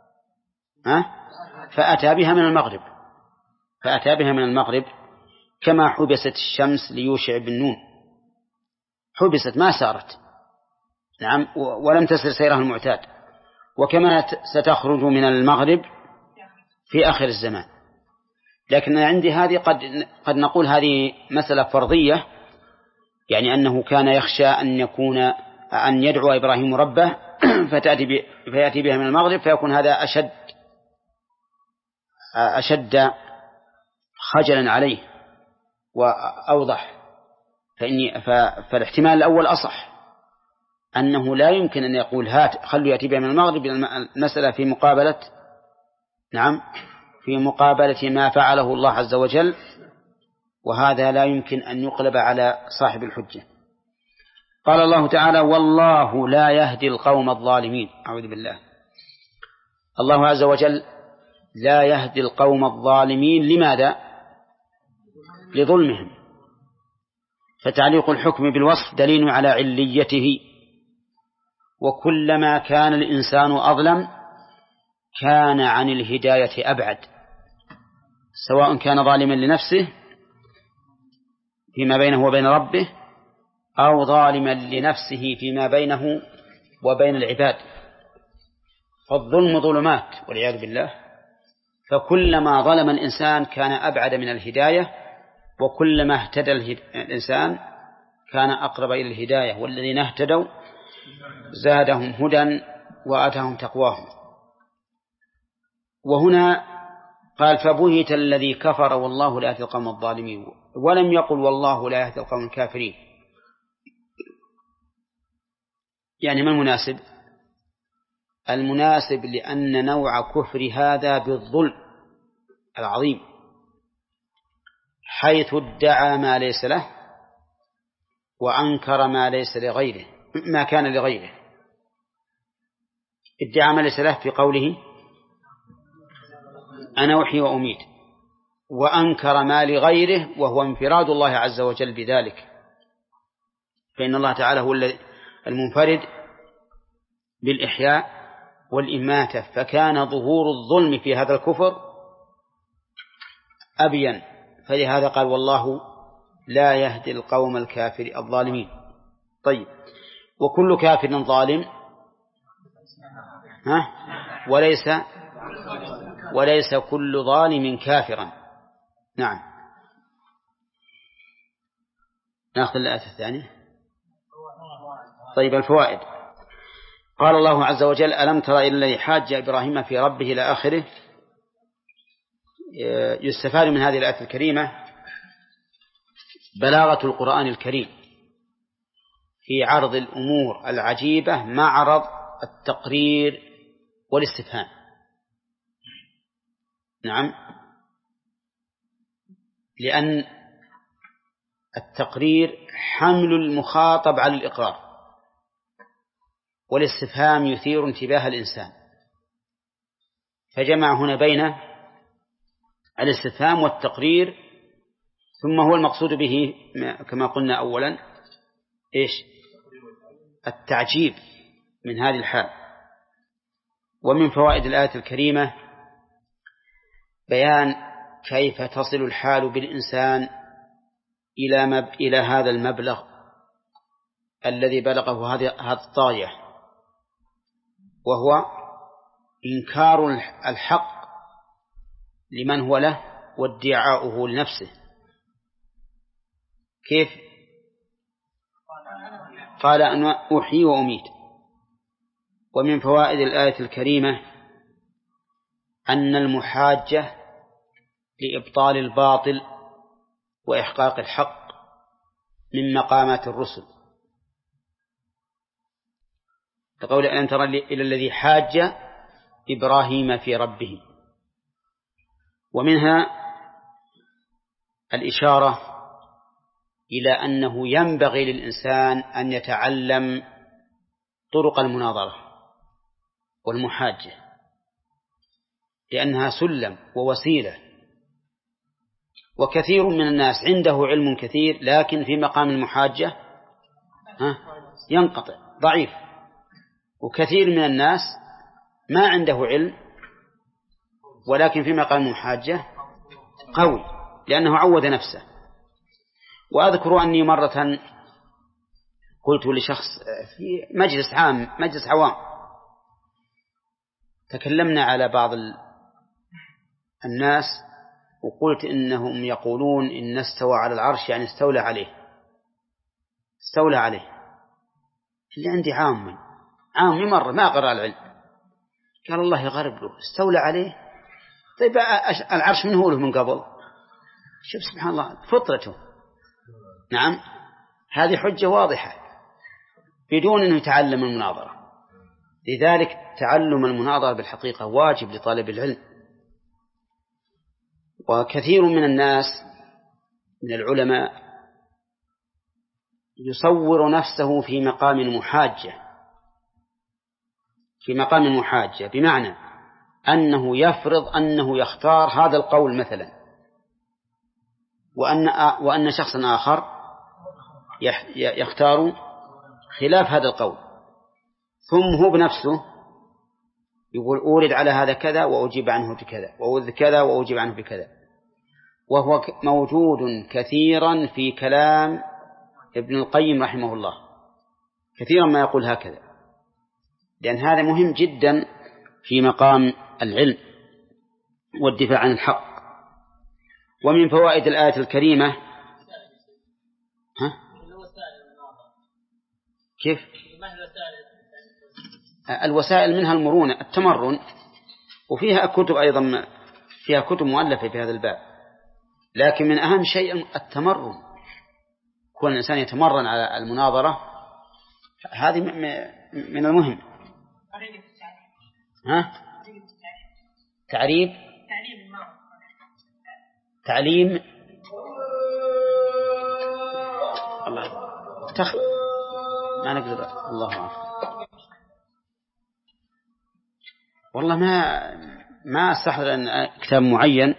فأتى بها من المغرب فأتى بها من المغرب كما حبست الشمس ليوشع بن نون، حبست ما سارت. نعم. ولم تسر سيرها المعتاد، وكما ستخرج من المغرب في آخر الزمان. لكن عندي هذه قد قد نقول هذه مسألة فرضية، يعني أنه كان يخشى أن يكون أن يدعو إبراهيم ربه فتأتي فيأتي بها من المغرب، فيكون هذا أشد أشد خجلا عليه وأوضح. فإني فالاحتمال الأول أصح، أنه لا يمكن أن يقول هات خلوا يأتي بها من المغرب، المسألة في مقابلة نعم في مقابلة ما فعله الله عز وجل، وهذا لا يمكن أن يقلب على صاحب الحجة. قال الله تعالى والله لا يهدي القوم الظالمين. أعوذ بالله. الله عز وجل لا يهدي القوم الظالمين. لماذا؟ لظلمهم. فتعليق الحكم بالوصف دليل على عليته، وكلما كان الإنسان أظلم كان عن الهداية أبعد، سواء كان ظالما لنفسه فيما بينه وبين ربه أو ظالما لنفسه فيما بينه وبين العباد. فالظلم ظلمات والعياذ بالله، فكلما ظلم الإنسان كان أبعد من الهداية، وكلما اهتدى الإنسان كان أقرب إلى الهداية، والذين اهتدوا زادهم هدى وآتاهم تقواهم. وهنا قال فبهت الذي كفر والله لا يهدي القوم الظالمين، ولم يقل والله لا يهدي القوم الكافرين. يعني ما المناسب؟ المناسب لأن نوع كفر هذا بالظلم العظيم، حيث ادعى ما ليس له وأنكر ما ليس لغيره، ما كان لغيره. ادعى ما ليس له في قوله أنا أحيي وأميت، وأنكر ما لغيره وهو انفراد الله عز وجل بذلك، فإن الله تعالى هو المنفرد بالإحياء والإماتة، فكان ظهور الظلم في هذا الكفر أبين، فلهذا قال والله لا يهدي القوم الكافر الظالمين. طيب، وكل كافر ظالم ها وليس وليس كل ظالم كافرا. نعم. نأخذ الآية الثانية. طيب، الفوائد. قال الله عز وجل ألم تر إلى الذي حاج إبراهيم في ربه إلى آخره. يستفاد من هذه الآية الكريمة بلاغة القرآن الكريم في عرض الأمور العجيبة معرض التقرير والاستفهام. نعم، لأن التقرير حمل المخاطب على الإقرار، والاستفهام يثير انتباه الإنسان، فجمع هنا بين الاستفهام والتقرير. ثم هو المقصود به كما قلنا أولا إيش؟ التعجيب من هذه الحال. ومن فوائد الآية الكريمة بيان كيف تصل الحال بالإنسان إلى مب... إلى هذا المبلغ الذي بلغه هذه الطاغية، وهو إنكار الحق لمن هو له وادعاؤه لنفسه. كيف؟ قال أنا أحيي وأميت. ومن فوائد الآية الكريمة أن المحاجة لإبطال الباطل وإحقاق الحق من مقامات الرسل، تقول أن ترى إلى الذي حاج إبراهيم في ربه. ومنها الإشارة إلى أنه ينبغي للإنسان أن يتعلم طرق المناظرة والمحاجة، لأنها سلم ووسيلة. وكثير من الناس عنده علم كثير لكن في مقام المحاجة ينقطع ضعيف، وكثير من الناس ما عنده علم ولكن في مقام المحاجة قوي لأنه عود نفسه. وأذكر أني مرة قلت لشخص في مجلس عام مجلس عوام، تكلمنا على بعض الناس وقلت إنهم يقولون إن استوى على العرش يعني استولى عليه استولى عليه اللي عندي عام عامي مرة ما قرأ العلم، قال الله يغرب له استولى عليه. طيب العرش من هو له من قبل؟ شوف سبحان الله فطرته. نعم، هذه حجة واضحة بدون أن يتعلم المناظرة. لذلك تعلم المناظرة بالحقيقة واجب لطالب العلم. وكثير من الناس من العلماء يصور نفسه في مقام المحاجة في مقام المحاجة بمعنى أنه يفرض أنه يختار هذا القول مثلا، وأن وأن شخصا آخر يختار خلاف هذا القول، ثم هو بنفسه يقول أورد على هذا كذا وأجيب عنه بكذا وأورد كذا وأجيب عنه بكذا. وهو موجود كثيرا في كلام ابن القيم رحمه الله كثيرا ما يقول هكذا، لأن هذا مهم جدا في مقام العلم والدفاع عن الحق. ومن فوائد الآية الكريمة ها؟ كيف؟ الوسائل منها المرونة التمرن، وفيها كتب أيضا، فيها كتب مؤلفة في هذا الباب، لكن من أهم شيء التمرن، كون الإنسان يتمرن على المناظرة، هذه من المهم. ها؟ تعريب تعليم الله تخ... ما نقدر الله أعلم. والله ما ما استحضر أن كتاب معين.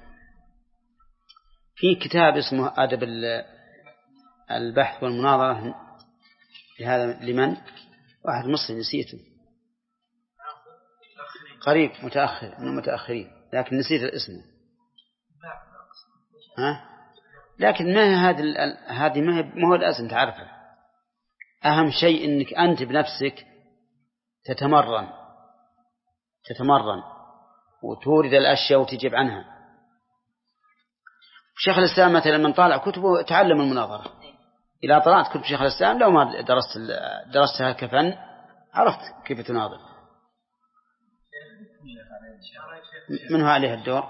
في كتاب اسمه أدب البحث والمناظرة لهذا لمن واحد مصري نسيته، قريب متأخر من المتأخرين، لكن نسيت الاسم. ها؟ لكن ما هذه هذه ما هو الأسم تعرفه. أهم شيء أنك أنت بنفسك تتمرن تتمرن وتورد الأشياء وتجيب عنها. شيخ الإسلام مثلا من طالع كتبه تعلم المناظرة. إذا طلعت كتب شيخ الإسلام لو ما درست درستها كفن عرفت كيف تناظر. من هو عليه الدور؟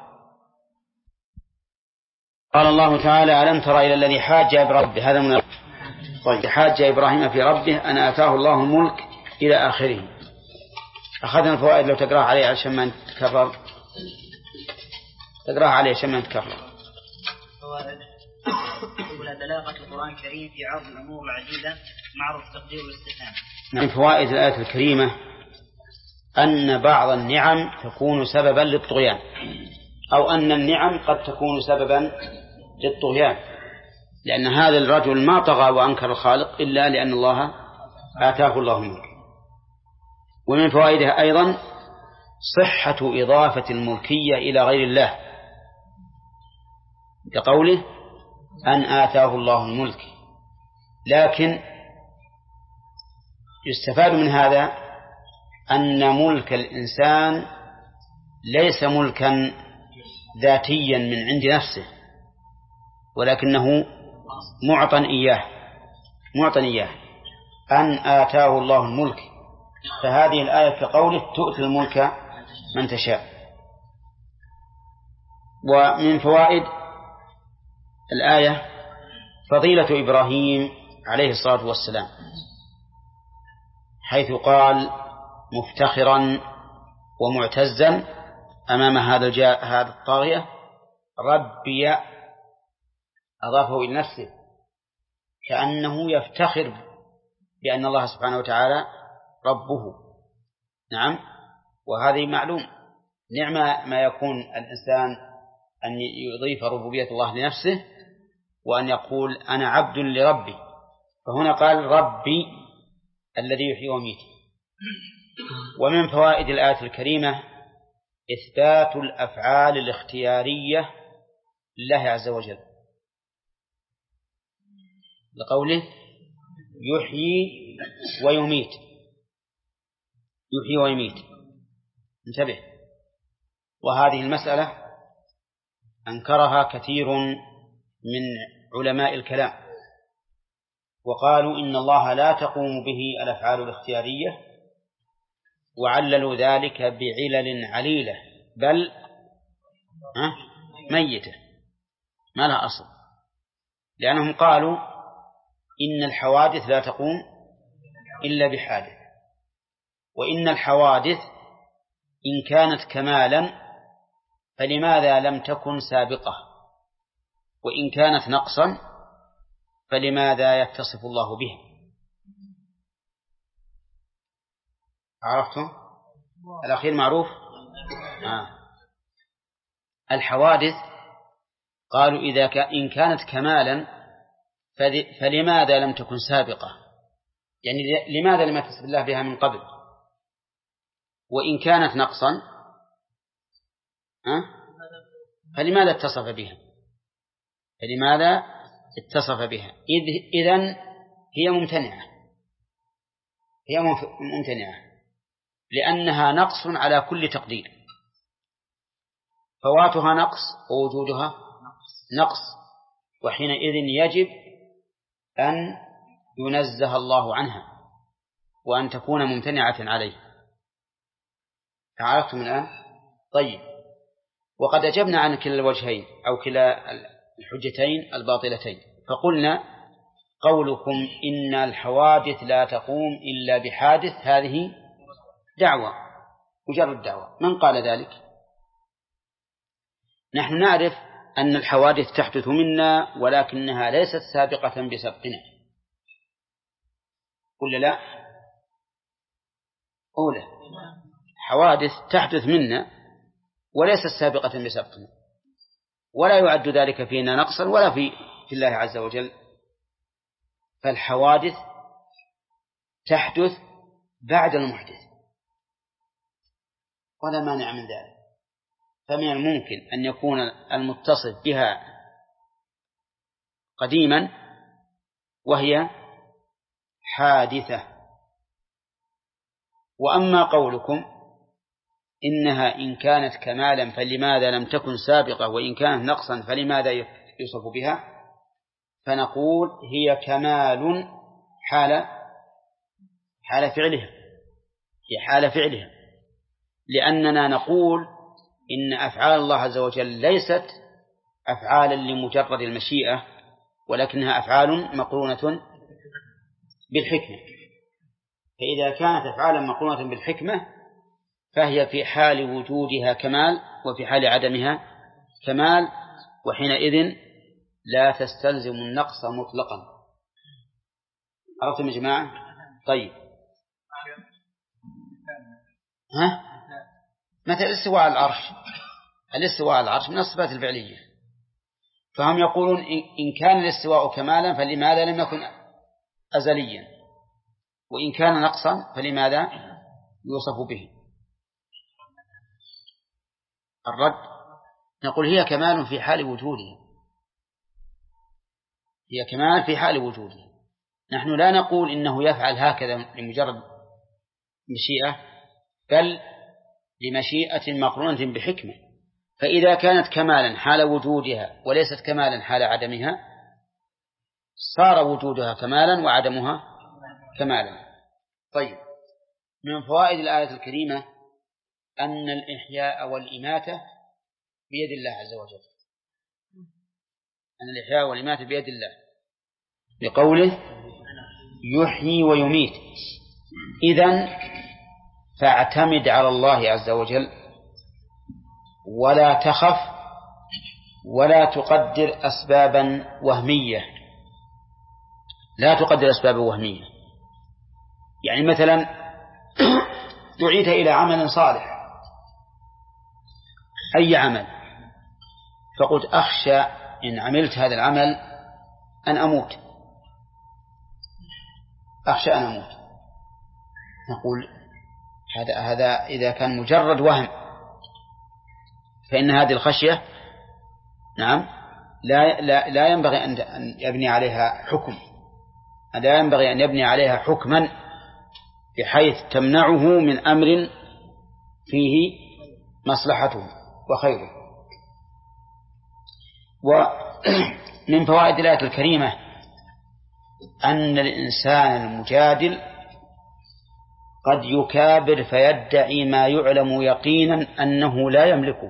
قال الله تعالى: ألم تر إلى الذي حاج إبراهيم، هذا من طيب حاج إبراهيم في ربه أن آتاه الله الملك إلى آخره. أخذنا الفوائد لو تقرأها عليه عشان ما نتكرر، تقرأها عليه عشان ما نتكرر. فوائد: أولى بلاغة القرآن الكريم في عرض الأمور العديدة معروف تقدير والاستفهام. من فوائد الآية الكريمة أن بعض النعم تكون سببا للطغيان، أو أن النعم قد تكون سببا للطغيان، لأن هذا الرجل ما طغى وأنكر الخالق إلا لأن الله آتاه الله الملك. ومن فوائدها أيضا صحة إضافة الملكية إلى غير الله، كقوله أن آتاه الله الملك. لكن يستفاد من هذا أن ملك الإنسان ليس ملكا ذاتيا من عند نفسه، ولكنه معطى إياه معطى إياه أن آتاه الله الملك. فهذه الآية كقوله تؤتي الملك من تشاء. ومن فوائد الآية فضيلة إبراهيم عليه الصلاة والسلام، حيث قال مفتخرا ومعتزا أمام هذا الجاء هذا الطاغية: ربي، أضافه إلى نفسه كأنه يفتخر بأن الله سبحانه وتعالى ربه. نعم، وهذه معلوم نعمة ما يكون الإنسان أن يضيف ربوبية الله لنفسه وأن يقول أنا عبد لربي. فهنا قال ربي الذي يحيي ويميت. ومن فوائد الآية الكريمة إثبات الأفعال الاختيارية لله عز وجل، لقوله يحيي ويميت يحيي ويميت. انتبه، وهذه المسألة أنكرها كثير من علماء الكلام، وقالوا إن الله لا تقوم به الأفعال الاختيارية، وعللوا ذلك بعلل عليلة بل ميتة ما لها أصل، لأنهم قالوا إن الحوادث لا تقوم إلا بحادث، وإن الحوادث إن كانت كمالا فلماذا لم تكن سابقة، وإن كانت نقصا فلماذا يتصف الله به. عرفتم؟ الأخير معروف. آه. الحوادث قالوا إذا ك... إن كانت كمالا فل... فلماذا لم تكن سابقة، يعني لماذا لم يتصف الله بها من قبل، وإن كانت نقصا أه؟ فلماذا اتصف بها فلماذا اتصف بها، إذن هي ممتنعة، هي ممتنعة لأنها نقص على كل تقدير، فواتها نقص ووجودها نقص، وحينئذ يجب أن ينزه الله عنها وأن تكون ممتنعة عليه. عرفتم الآن؟ طيب، وقد أجبنا عن كلا الوجهين أو كلا الحجتين الباطلتين، فقلنا قولكم إن الحوادث لا تقوم إلا بحادث هذه دعوة، مجرد دعوة. من قال ذلك؟ نحن نعرف أن الحوادث تحدث منا ولكنها ليست سابقة بسبقنا، قل لا أولى، حوادث تحدث منا وليست سابقة بسبقنا، ولا يعد ذلك فينا نقصا ولا في في الله عز وجل. فالحوادث تحدث بعد المحدث ولا مانع من ذلك، فمن الممكن أن يكون المتصف بها قديما وهي حادثة. وأما قولكم إنها إن كانت كمالا فلماذا لم تكن سابقة، وإن كانت نقصا فلماذا يوصف بها، فنقول هي كمال حال حال فعلها، هي حال فعلها، لأننا نقول إن أفعال الله عز وجل ليست أفعالا لمجرد المشيئة، ولكنها أفعال مقرونة بالحكمة. فإذا كانت أفعالا مقرونة بالحكمة فهي في حال وجودها كمال وفي حال عدمها كمال، وحينئذ لا تستلزم النقص مطلقا. عرفتم يا جماعة؟ طيب، ها؟ مثل الاستواء على العرش، الاستواء على العرش من الصفات الفعلية، فهم يقولون إن كان الاستواء كمالا فلماذا لم يكن أزليا، وإن كان نقصا فلماذا يوصف به. الرد نقول هي كمال في حال وجوده، هي كمال في حال وجوده. نحن لا نقول إنه يفعل هكذا لمجرد مشيئة، بل لمشيئة مقرونة بحكمة. فإذا كانت كمالا حال وجودها وليست كمالا حال عدمها صار وجودها كمالا وعدمها كمالا. طيب، من فوائد الآية الكريمة أن الإحياء والإماتة بيد الله عز وجل، أن الإحياء والإماتة بيد الله، بقوله يحيي ويميت. إذن فاعتمد على الله عز وجل ولا تخف ولا تقدر أسبابا وهمية، لا تقدر أسبابا وهمية. يعني مثلا دعيت إلى عمل صالح، أي عمل، فقلت أخشى إن عملت هذا العمل أن أموت، أخشى أن أموت. نقول هذا هذا إذا كان مجرد وهم فإن هذه الخشية نعم لا لا لا ينبغي أن يبني عليها حكم، لا ينبغي أن يبني عليها حكما بحيث تمنعه من أمر فيه مصلحته وخيره. ومن فوائد الآية الكريمة أن الإنسان المجادل قد يكابر فيدعي ما يعلم يقينا أنه لا يملكه.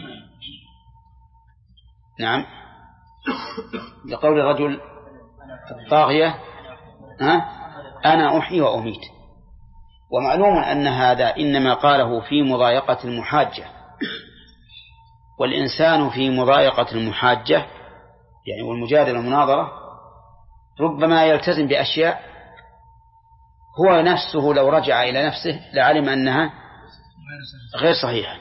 نعم، لقول الرجل الطاغية أنا أحيي وأميت. ومعلوم أن هذا إنما قاله في مضايقة المحاجة، والإنسان في مضايقة المحاجة يعني والمجادلة والمناظرة ربما يلتزم بأشياء هو نفسه لو رجع إلى نفسه لعلم أنها غير صحيحة،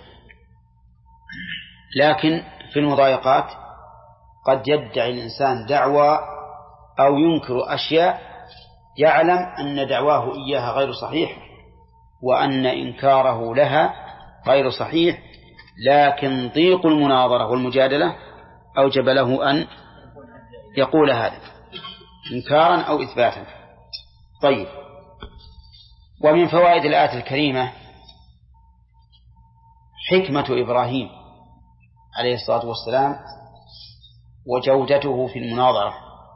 لكن في المضايقات قد يدعي الإنسان دعوى أو ينكر أشياء يعلم أن دعواه إياها غير صحيح وأن إنكاره لها غير صحيح، لكن ضيق المناظرة والمجادلة أوجب له أن يقول هذا إنكارا أو إثباتا. طيب، ومن فوائد الآية الكريمة حكمة إبراهيم عليه الصلاة والسلام وجودته في المناظرة،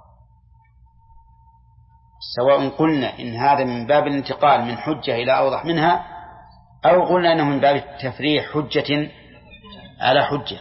سواء قلنا إن هذا من باب الانتقال من حجة إلى أوضح منها، أو قلنا أنه من باب التفريح حجة على حجة،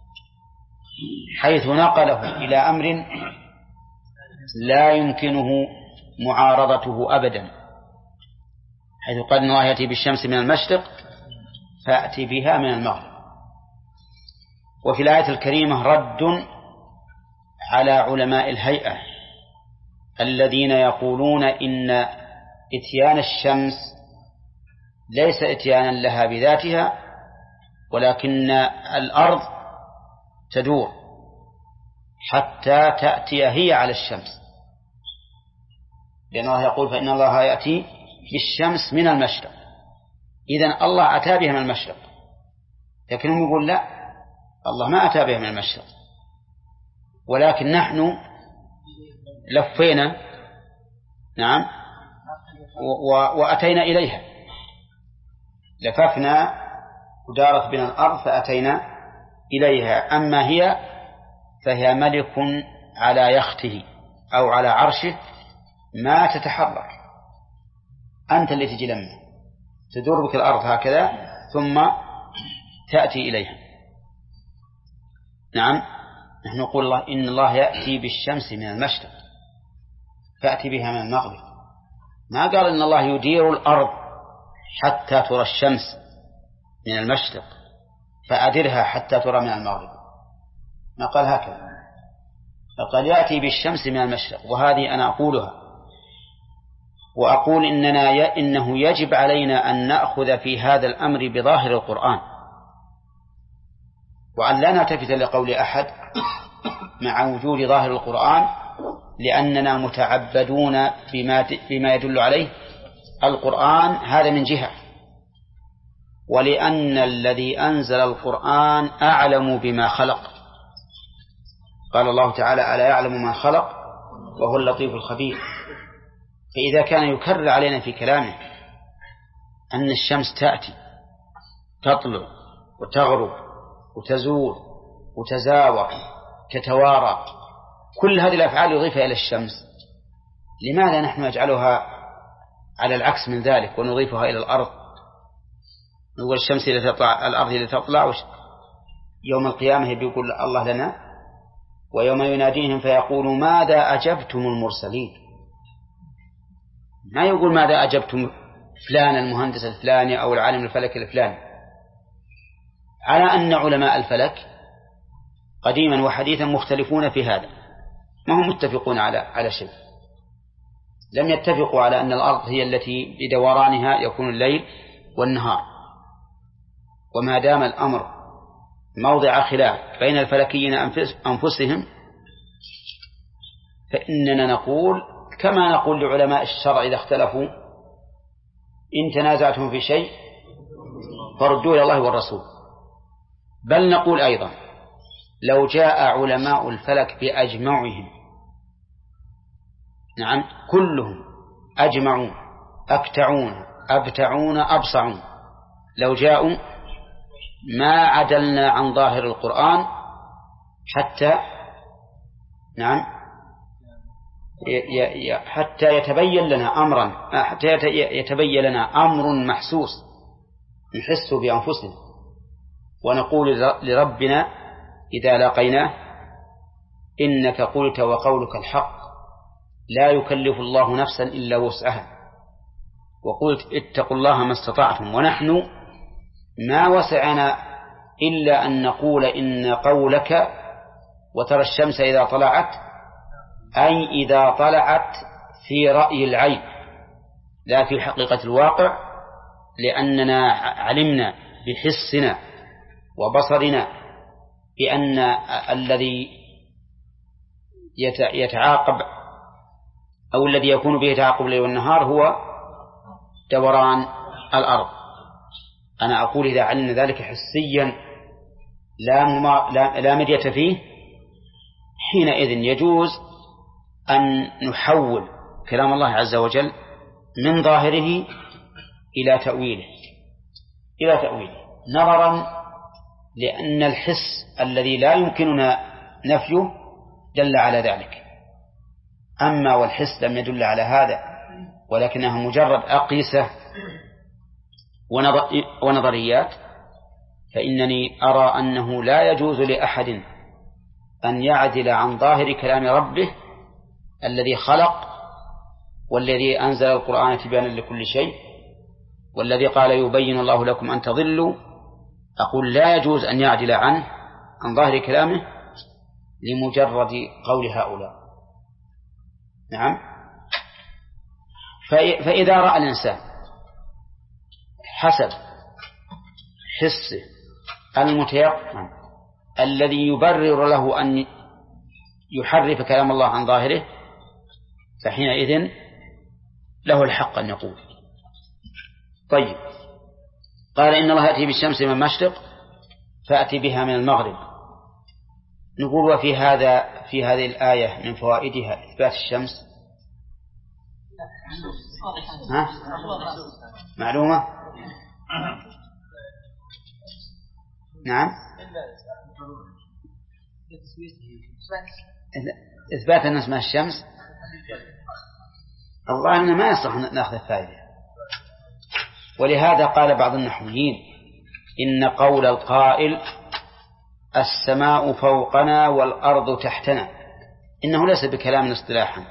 حيث نقله إلى أمر لا يمكنه معارضته أبدا، حيث قال الله يأتي بالشمس من المشرق فأتي بها من المغرب. وفي الآية الكريمة رد على علماء الهيئة الذين يقولون إن إتيان الشمس ليس إتيانا لها بذاتها، ولكن الأرض تدور حتى تأتي هي على الشمس، لأن الله يقول فإن الله يأتي بالشمس من المشرق، إذن الله أتى بها من المشرق، لكنهم يقول لا، الله ما أتى بها من المشرق، ولكن نحن لفينا نعم وأتينا إليها، لففنا ودارت بنا الأرض فأتينا إليها. أما هي فهي ملك على يخته أو على عرشه ما تتحرك، أنت اللي تجي لما تدور بك الأرض هكذا ثم تأتي إليها. نعم، نحن نقول الله إن الله يأتي بالشمس من المشرق فأتي بها من المغرب، ما قال إن الله يدير الأرض حتى ترى الشمس من المشرق فأدرها حتى ترى من المغرب، ما قال هكذا، فقال يأتي بالشمس من المشرق. وهذه أنا أقولها، وأقول إننا ي... إنه يجب علينا أن نأخذ في هذا الأمر بظاهر القرآن، وأن لا نلتفت لقول أحد مع وجود ظاهر القرآن، لأننا متعبدون بما, بما يدل عليه القرآن، هذا من جهة، ولأن الذي أنزل القرآن أعلم بما خلق، قال الله تعالى ألا يعلم من خلق وهو اللطيف الخبير. فإذا كان يكرر علينا في كلامه أن الشمس تأتي تطلع وتغرب وتزول وتزاور تتوارى، كل هذه الأفعال يضيفها إلى الشمس، لماذا نحن نجعلها على العكس من ذلك ونضيفها إلى الأرض؟ نقول الشمس اللي تطلع، الأرض اللي تطلع، يوم القيامة بيقول الله لنا ويوم يناديهم فيقول ماذا أجبتم المرسلين، ما يقول ماذا أجبتم فلان المهندس الفلاني أو العالم الفلك الفلاني، على أن علماء الفلك قديما وحديثا مختلفون في هذا، ما هم متفقون على على شيء، لم يتفقوا على أن الأرض هي التي بدورانها يكون الليل والنهار. وما دام الأمر موضع خلاف بين الفلكيين أنفسهم فإننا نقول كما نقول لعلماء الشرع إذا اختلفوا إن تنازعتم في شيء فردوا إلى الله والرسول. بل نقول أيضا لو جاء علماء الفلك بأجمعهم، نعم كلهم أجمعون أكتعون أبتعون أبصعون، لو جاءوا ما عدلنا عن ظاهر القرآن حتى نعم حتى يتبين لنا أمرا حتى يتبين لنا أمر محسوس نحس بأنفسنا، ونقول لربنا إذا لقيناه إنك قلت وقولك الحق لا يكلف الله نفسا إلا وسعها، وقلت اتقوا الله ما استطعتم، ونحن ما وسعنا إلا أن نقول إن قولك وترى الشمس إذا طلعت أي إذا طلعت في رأي العين لا في حقيقة الواقع، لأننا علمنا بحسنا وبصرنا بأن الذي يتعاقب أو الذي يكون به تعاقب الليل والنهار هو دوران الأرض. أنا أقول إذا علمنا ذلك حسيا لا, لا, لا مدية فيه حينئذ يجوز أن نحول كلام الله عز وجل من ظاهره إلى تأويله إلى تأويله نظرا لأن الحس الذي لا يمكننا نفيه دل على ذلك. أما والحس لم يدل على هذا ولكنها مجرد أقيسة ونظريات، فإنني أرى أنه لا يجوز لأحد أن يعدل عن ظاهر كلام ربه الذي خلق والذي أنزل القرآن تبيانا لكل شيء والذي قال يبين الله لكم أن تضلوا. أقول لا يجوز أن يعدل عنه عن ظاهر كلامه لمجرد قول هؤلاء. نعم. فإذا رأى الإنسان حسب حسه المتيقن الذي يبرر له أن يحرف كلام الله عن ظاهره فحينئذ له الحق أن يقول. طيب، قال إن الله يأتي بالشمس من المشرق فأتي بها من المغرب. نقول وفي هذا في هذه الآية من فوائدها إثبات الشمس. ها؟ معلومة؟ نعم. إثبات أن اسمها الشمس الله أننا ما يصح نأخذ الفائدة. ولهذا قال بعض النحويين إن قول القائل السماء فوقنا والأرض تحتنا إنه ليس بكلام اصطلاحا،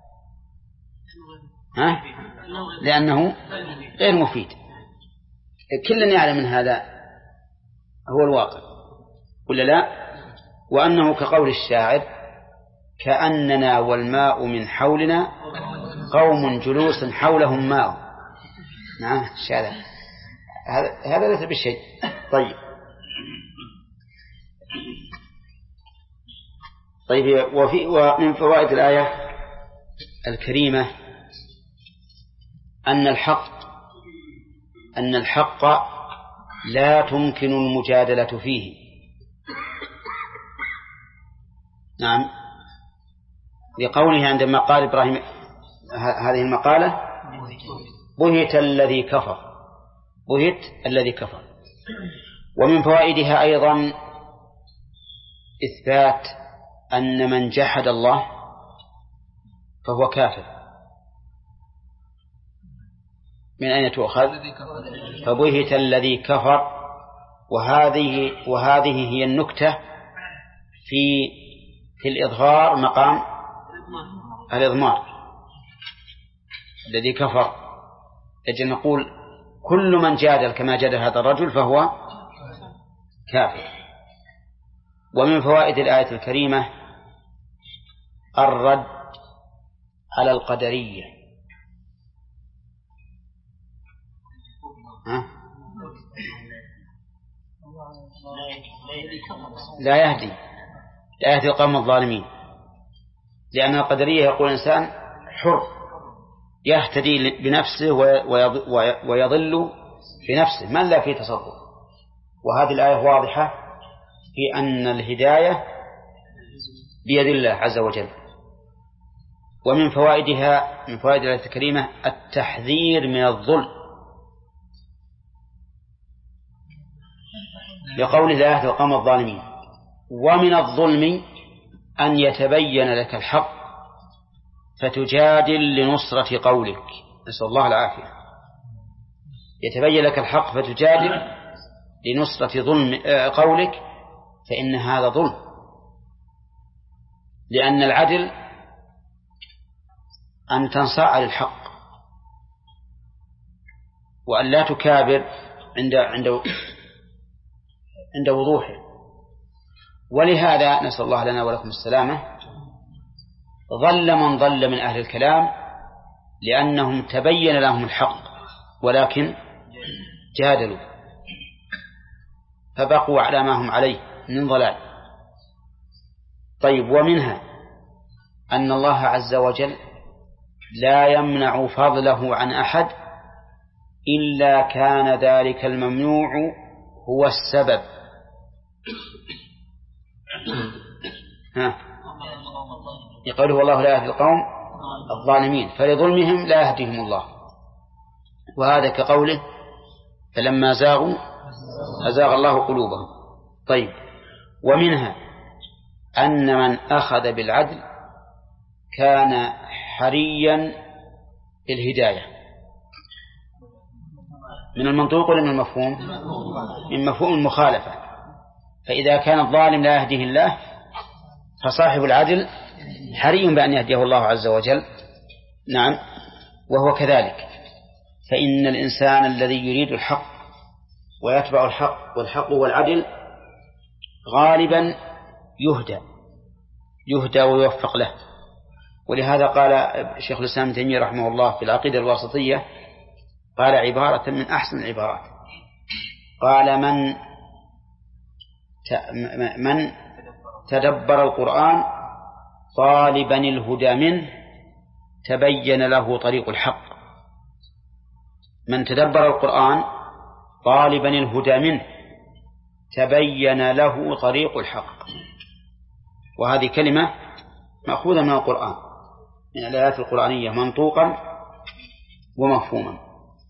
ها؟ لأنه غير مفيد. كلنا يعلم من هذا هو الواقع ولا لا؟ وأنه كقول الشاعر كأننا والماء من حولنا قوم جلوس حولهم ماء. نعم الشاعر هذا هذا ليس بالشيء. طيب طيب وفي ومن فوائد الآية الكريمة أن الحق أن الحق لا تمكن المجادلة فيه. نعم، لقوله عندما قال إبراهيم هذه المقالة بهت الذي كفر بهت الذي كفر. ومن فوائدها أيضا إثبات أن من جحد الله فهو كافر. من أين تؤخذ؟ فبهت الذي كفر. وهذه وهذه هي النكتة في في الإظهار مقام الإضمار. الذي كفر أجل نقول كل من جادل كما جادل هذا الرجل فهو كافر. ومن فوائد الآية الكريمة الرد على القدرية. ها؟ لا يهدي لا يهدي القوم الظالمين، لأن القدرية يقول الإنسان حر يهتدي بنفسه ويضل بنفسه من لا فيه تصرف. وهذه الآية واضحة في أن الهداية بيد الله عز وجل. ومن فوائدها من فوائد الآية الكريمة التحذير من الظلم، لقول لا يهدي القوم الظالمين. ومن الظلم أن يتبين لك الحق فتجادل لنصرة قولك، نسأل الله العافية. يتبين لك الحق فتجادل لنصرة ظلم قولك، فإن هذا ظلم، لأن العدل أن تنصاع للحق وأن لا تكابر عند عند عند وضوحه. ولهذا نسأل الله لنا ولكم السلامة ظل من ظل من أهل الكلام لأنهم تبين لهم الحق ولكن جادلوا فبقوا على ما هم عليه من ضلال. طيب، ومنها أن الله عز وجل لا يمنع فضله عن أحد إلا كان ذلك الممنوع هو السبب. ها يقول والله لا يهدي القوم الظالمين، فلظلمهم لا يهديهم الله. وهذا كقوله فلما زاغوا أزاغ الله قلوبهم. طيب، ومنها أن من أخذ بالعدل كان حريا بالهداية. من المنطوق ولا من المفهوم؟ من مفهوم المخالفة. فإذا كان الظالم لا يهديه الله فصاحب العدل حري بأن يهديه الله عز وجل. نعم، وهو كذلك. فإن الإنسان الذي يريد الحق ويتبع الحق والحق والعدل غالبا يهدى يهدى ويوفق له. ولهذا قال شيخ الإسلام ابن تيمية رحمه الله في العقيدة الواسطية، قال عبارة من أحسن العبارات، قال من من تدبر القرآن طالبا الهدى منه تبين له طريق الحق. من تدبر القرآن طالبا الهدى منه تبين له طريق الحق. وهذه كلمة مأخوذة من القرآن، من الآيات القرآنية منطوقا ومفهوما.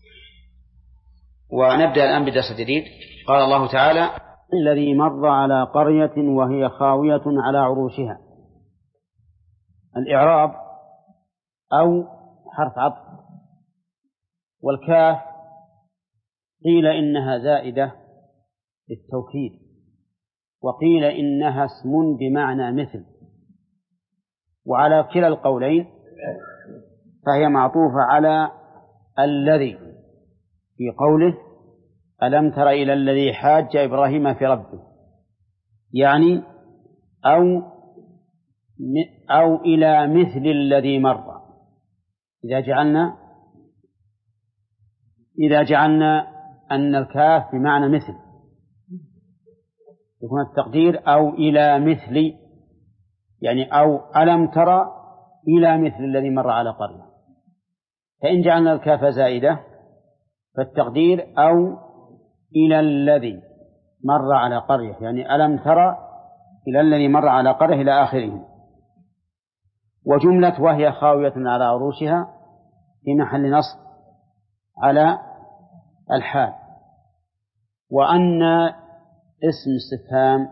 ونبدأ الآن بدرس جديد. قال الله تعالى: الذي مر على قرية وهي خاوية على عروشها. الإعراب أو حرف عطف، والكاف قيل إنها زائدة للتوكيد، وقيل إنها اسم بمعنى مثل، وعلى كلا القولين فهي معطوفة على الذي في قوله ألم تر إلى الذي حاج إبراهيم في ربه، يعني أو أو إلى مثل الذي مر. إذا جعلنا إذا جعلنا أن الكاف بمعنى مثل يكون التقدير أو إلى مثل، يعني أو ألم تر إلى مثل الذي مر على قرية. فإن جعلنا الكاف زائدة فالتقدير أو إلى الذي مر على قرية، يعني ألم تر إلى الذي مر على قرية إلى آخره. وجملة وهي خاوية على عروشها في محل نصب على الحال. وأن اسم استفهام،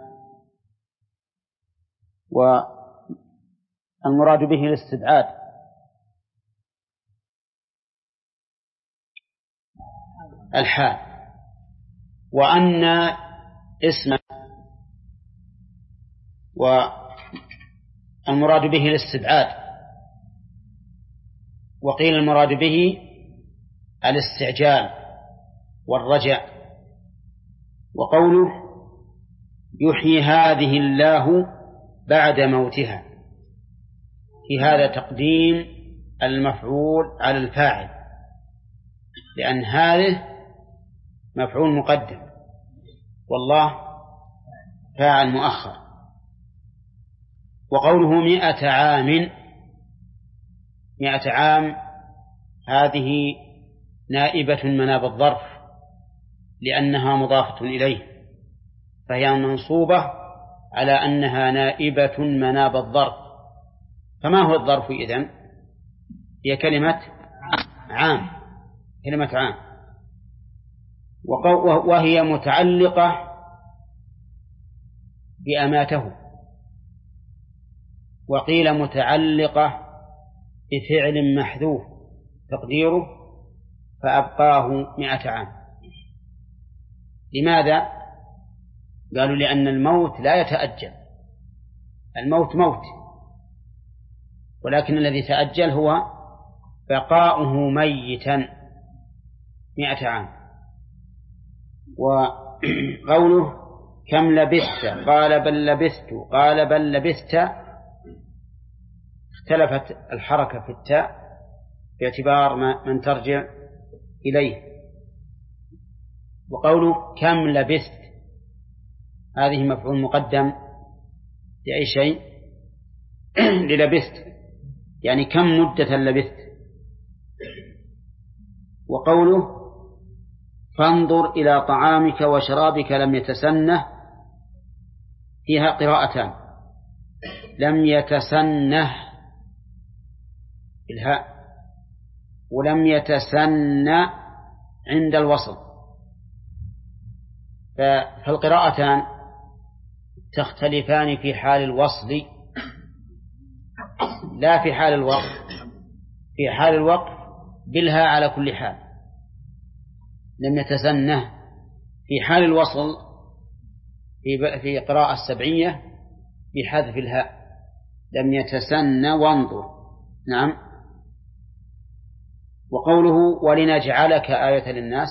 والمراد به الاستبعاد، الحال. وأن اسم، والمراد به الاستبعاد، وقيل المراد به الاستعجال والرجع. وقوله يحيي هذه الله بعد موتها، في هذا تقديم المفعول على الفاعل، لأن هذه مفعول مقدم والله فاعل مؤخر. وقوله مئة عام، مئة عام هذه نائبة مناب الظرف لأنها مضافة إليه، فهي منصوبة على أنها نائبة مناب الظرف. فما هو الظرف إذن؟ هي كلمة عام، كلمة عام، وهي متعلقة بأماته، وقيل متعلقة بفعل محذوف تقديره فأبقاه مئة عام. لماذا؟ قالوا لأن الموت لا يتأجل، الموت موت، ولكن الذي تأجل هو بقاؤه ميتا مئة عام. وقوله كم لبثت قال بل لبثت قال بل لبثت، اختلفت الحركة في التاء باعتبار من ترجع إليه. وقوله كم لبثت هذه مفعول مقدم لأي شيء؟ للبثت، يعني كم مدة لبثت. وقوله فانظر إلى طعامك وشرابك لم يتسنه، فيها قراءتان، لم يتسنه بالهاء، ولم يتسن عند الوصل. فالقراءتان تختلفان في حال الوصل لا في حال الوقف. في حال الوقف بالهاء على كل حال لم يتسنه. في حال الوصل في في قراءة السبعية بحذف الهاء لم يتسن وانظر. نعم. وقوله ولنجعلك آية للناس،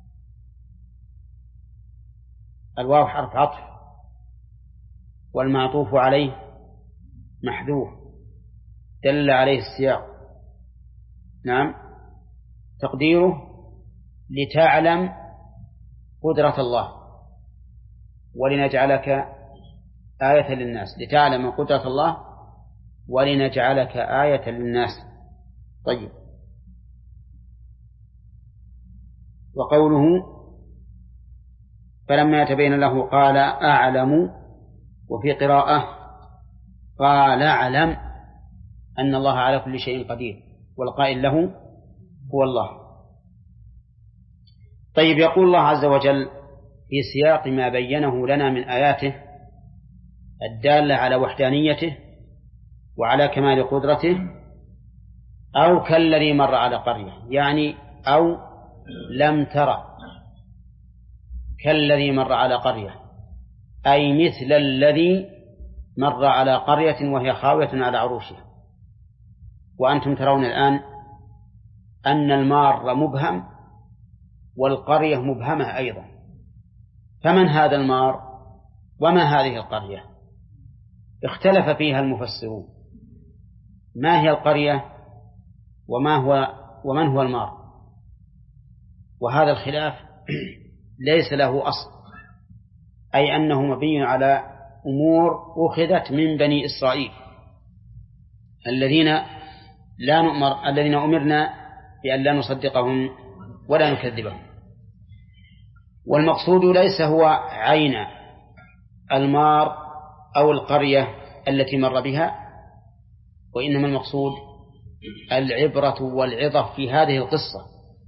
الواو حرف عطف والمعطوف عليه محذوف دل عليه السياق. نعم. تقديره لتعلم قدرة الله، ولنجعلك آية للناس، لتعلم قدرة الله ولنجعلك آية للناس. طيب. وقوله فلما يتبين له قال أعلم، وفي قراءة قال أعلم أن الله على كل شيء قدير والقائل له هو الله. طيب. يقول الله عز وجل في سياق ما بينه لنا من آياته الدالة على وحدانيته وعلى كمال قدرته: أو كالذي مر على قرية، يعني أو لم ترى كالذي مر على قرية، أي مثل الذي مر على قرية وهي خاوية على عروشها. وأنتم ترون الآن أن المار مبهم والقرية مبهمة أيضا، فمن هذا المار وما هذه القرية؟ اختلف فيها المفسرون، ما هي القرية وما هو ومن هو المار؟ وهذا الخلاف ليس له أصل، أي أنه مبني على أمور أخذت من بني إسرائيل الذين لا نؤمر الذين أمرنا بأن لا نصدقهم ولا نكذبهم. والمقصود ليس هو عين المار أو القرية التي مر بها، وإنما المقصود العبرة والعظة في هذه القصة،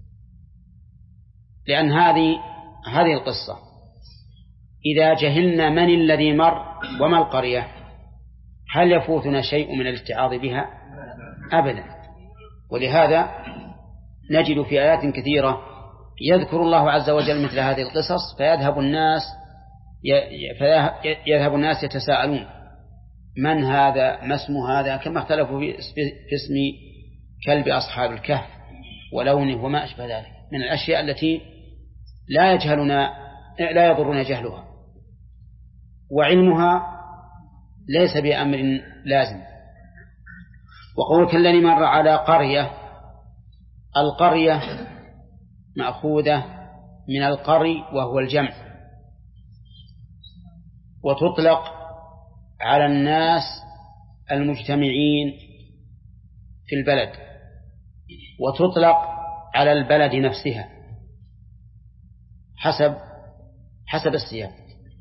لأن هذه هذه القصة إذا جهلنا من الذي مر وما القرية هل يفوتنا شيء من الاتعاظ بها؟ أبدا. ولهذا نجد في آيات كثيرة يذكر الله عز وجل مثل هذه القصص فيذهب الناس فيذهب الناس يتساءلون من هذا، ما اسم هذا، كما اختلفوا في اسم كلب أصحاب الكهف ولونه وما أشبه ذلك من الأشياء التي لا يجهلنا لا يضرنا جهلها، وعلمها ليس بأمر لازم. وقول كالذي مر على قرية، القرية مأخوذة من القري وهو الجمع، وتطلق على الناس المجتمعين في البلد، وتطلق على البلد نفسها حسب حسب السياق.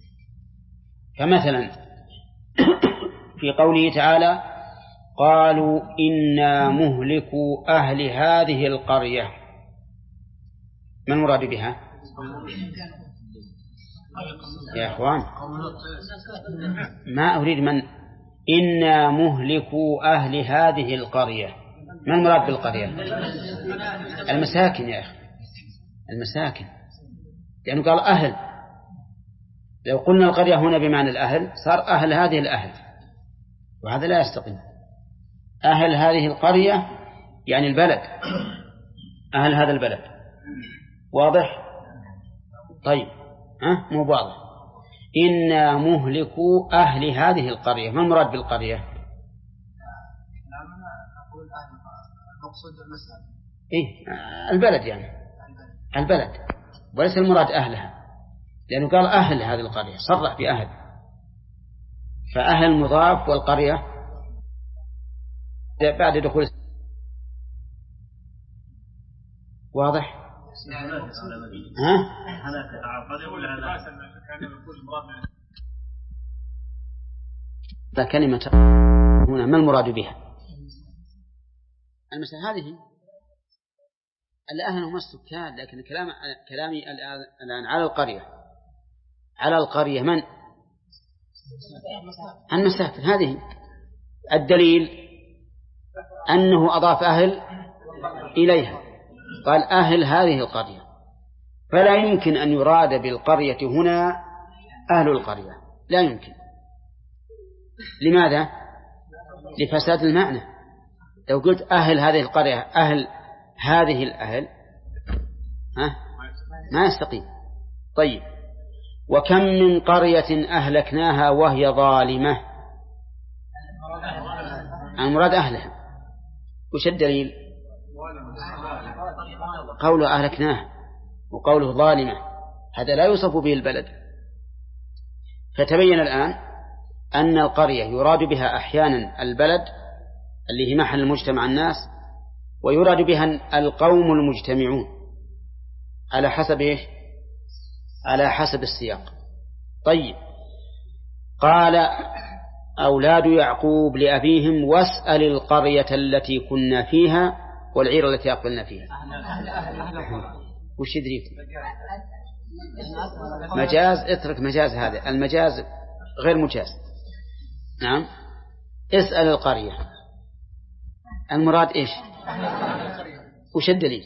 فمثلا في قوله تعالى قالوا إنا مهلكوا أهل هذه القرية، ما المراد بها يا أخوان؟ ما أريد من إنا مهلكوا أهل هذه القرية، ما المراد بالقرية؟ المساكن يا أخي، المساكن، لأنه قال أهل. لو قلنا القرية هنا بمعنى الأهل صار أهل هذه الأهل، وهذا لا يستقيم. أهل هذه القرية يعني البلد، أهل هذا البلد. واضح؟ طيب. ها مو واضح؟ إنا مهلكوا أهل هذه القرية، ما المراد بالقرية؟ المقصود المسألة إيه البلد، يعني البلد، وليس المراد أهلها، لأنه قال أهل هذه القرية صرح بأهل، فأهل مضاف والقرية بعد دخول. واضح؟ ها؟ كلمة هنا ما المراد بها؟ المسألة هذه الآن هم السكان، لكن كلام كلامي الآن على القرية، على القرية من؟ المساكن. هذه الدليل أنه أضاف أهل إليها، قال أهل هذه القرية، فلا يمكن أن يراد بالقرية هنا أهل القرية، لا يمكن. لماذا؟ لفساد المعنى. لو قلت أهل هذه القرية أهل هذه الأهل ها؟ ما يستقيم. طيب، وكم من قرية أهلكناها وهي ظالمة، المراد أهلها. وش الدليل؟ قوله أهلكناها وقوله ظالمة، هذا لا يوصف به البلد. فتبين الآن أن القرية يراد بها أحيانا البلد اللي هي محل المجتمع الناس، ويراد بها القوم المجتمعون على حسب إيش؟ على حسب السياق. طيب، قال أولاد يعقوب لأبيهم واسأل القرية التي كنا فيها والعير التي أقبلنا فيها. وش يدريك؟ مجاز، اترك مجاز، هذا المجاز غير مجاز. نعم، اسأل القرية، المراد إيش؟ وش الدليل؟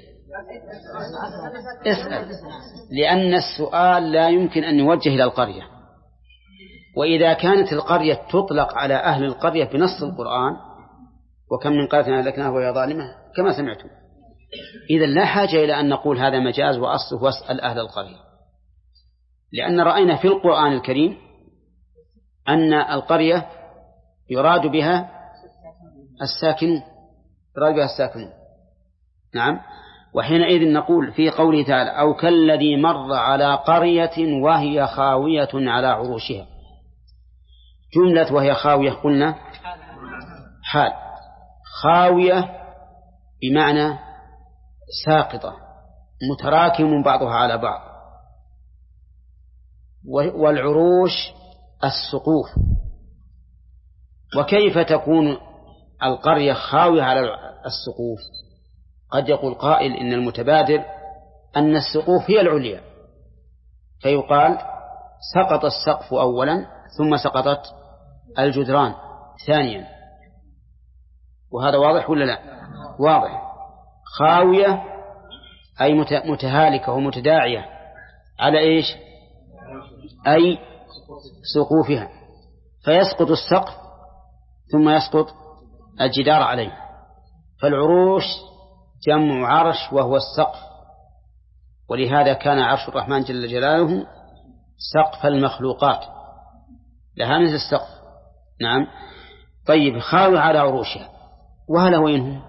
اسأل، لأن السؤال لا يمكن أن يوجه إلى القرية، وإذا كانت القرية تطلق على أهل القرية بنص القرآن وكم من قرية أهلكناها وهي ظالمة كما سمعتم، إذا لا حاجة إلى أن نقول هذا مجاز وأصله واسأل أهل القرية، لأن رأينا في القرآن الكريم أن القرية يراد بها الساكنون، يراد بها الساكنون. نعم، وحينئذ نقول في قوله تعالى أو كالذي مر على قرية وهي خاوية على عروشها، جملة وهي خاوية قلنا حال، خاوية بمعنى ساقطة متراكم بعضها على بعض، والعروش السقوف. وكيف تكون القرية خاوية على السقوف؟ قد يقول قائل إن المتبادر أن السقوف هي العليا، فيقال سقط السقف أولا ثم سقطت الجدران ثانيا، وهذا واضح ولا لا؟ واضح. خاوية أي متهالكة ومتداعية على إيش؟ أي سقوفها، فيسقط السقف ثم يسقط الجدار عليه. فالعروش جمع عرش وهو السقف، ولهذا كان عرش الرحمن جل جلاله سقف المخلوقات، لها مثل السقف. نعم. طيب، خاوي على عروشها، وهل وينهم؟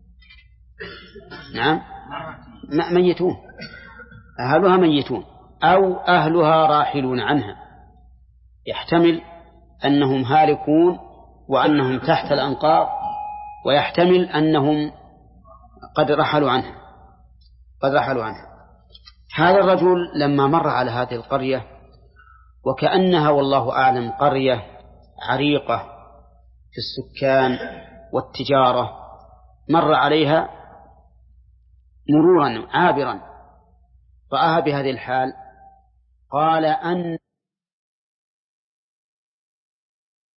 نعم، ميتون، أهلها ميتون أو أهلها راحلون عنها، يحتمل أنهم هالكون وأنهم تحت الأنقاض، ويحتمل أنهم قد رحلوا عنها قد رحلوا عنها. هذا الرجل لما مر على هذه القرية وكأنها والله أعلم قرية عريقة في السكان والتجارة، مر عليها مرورا عابرا، رآها بهذه الحال، قال أن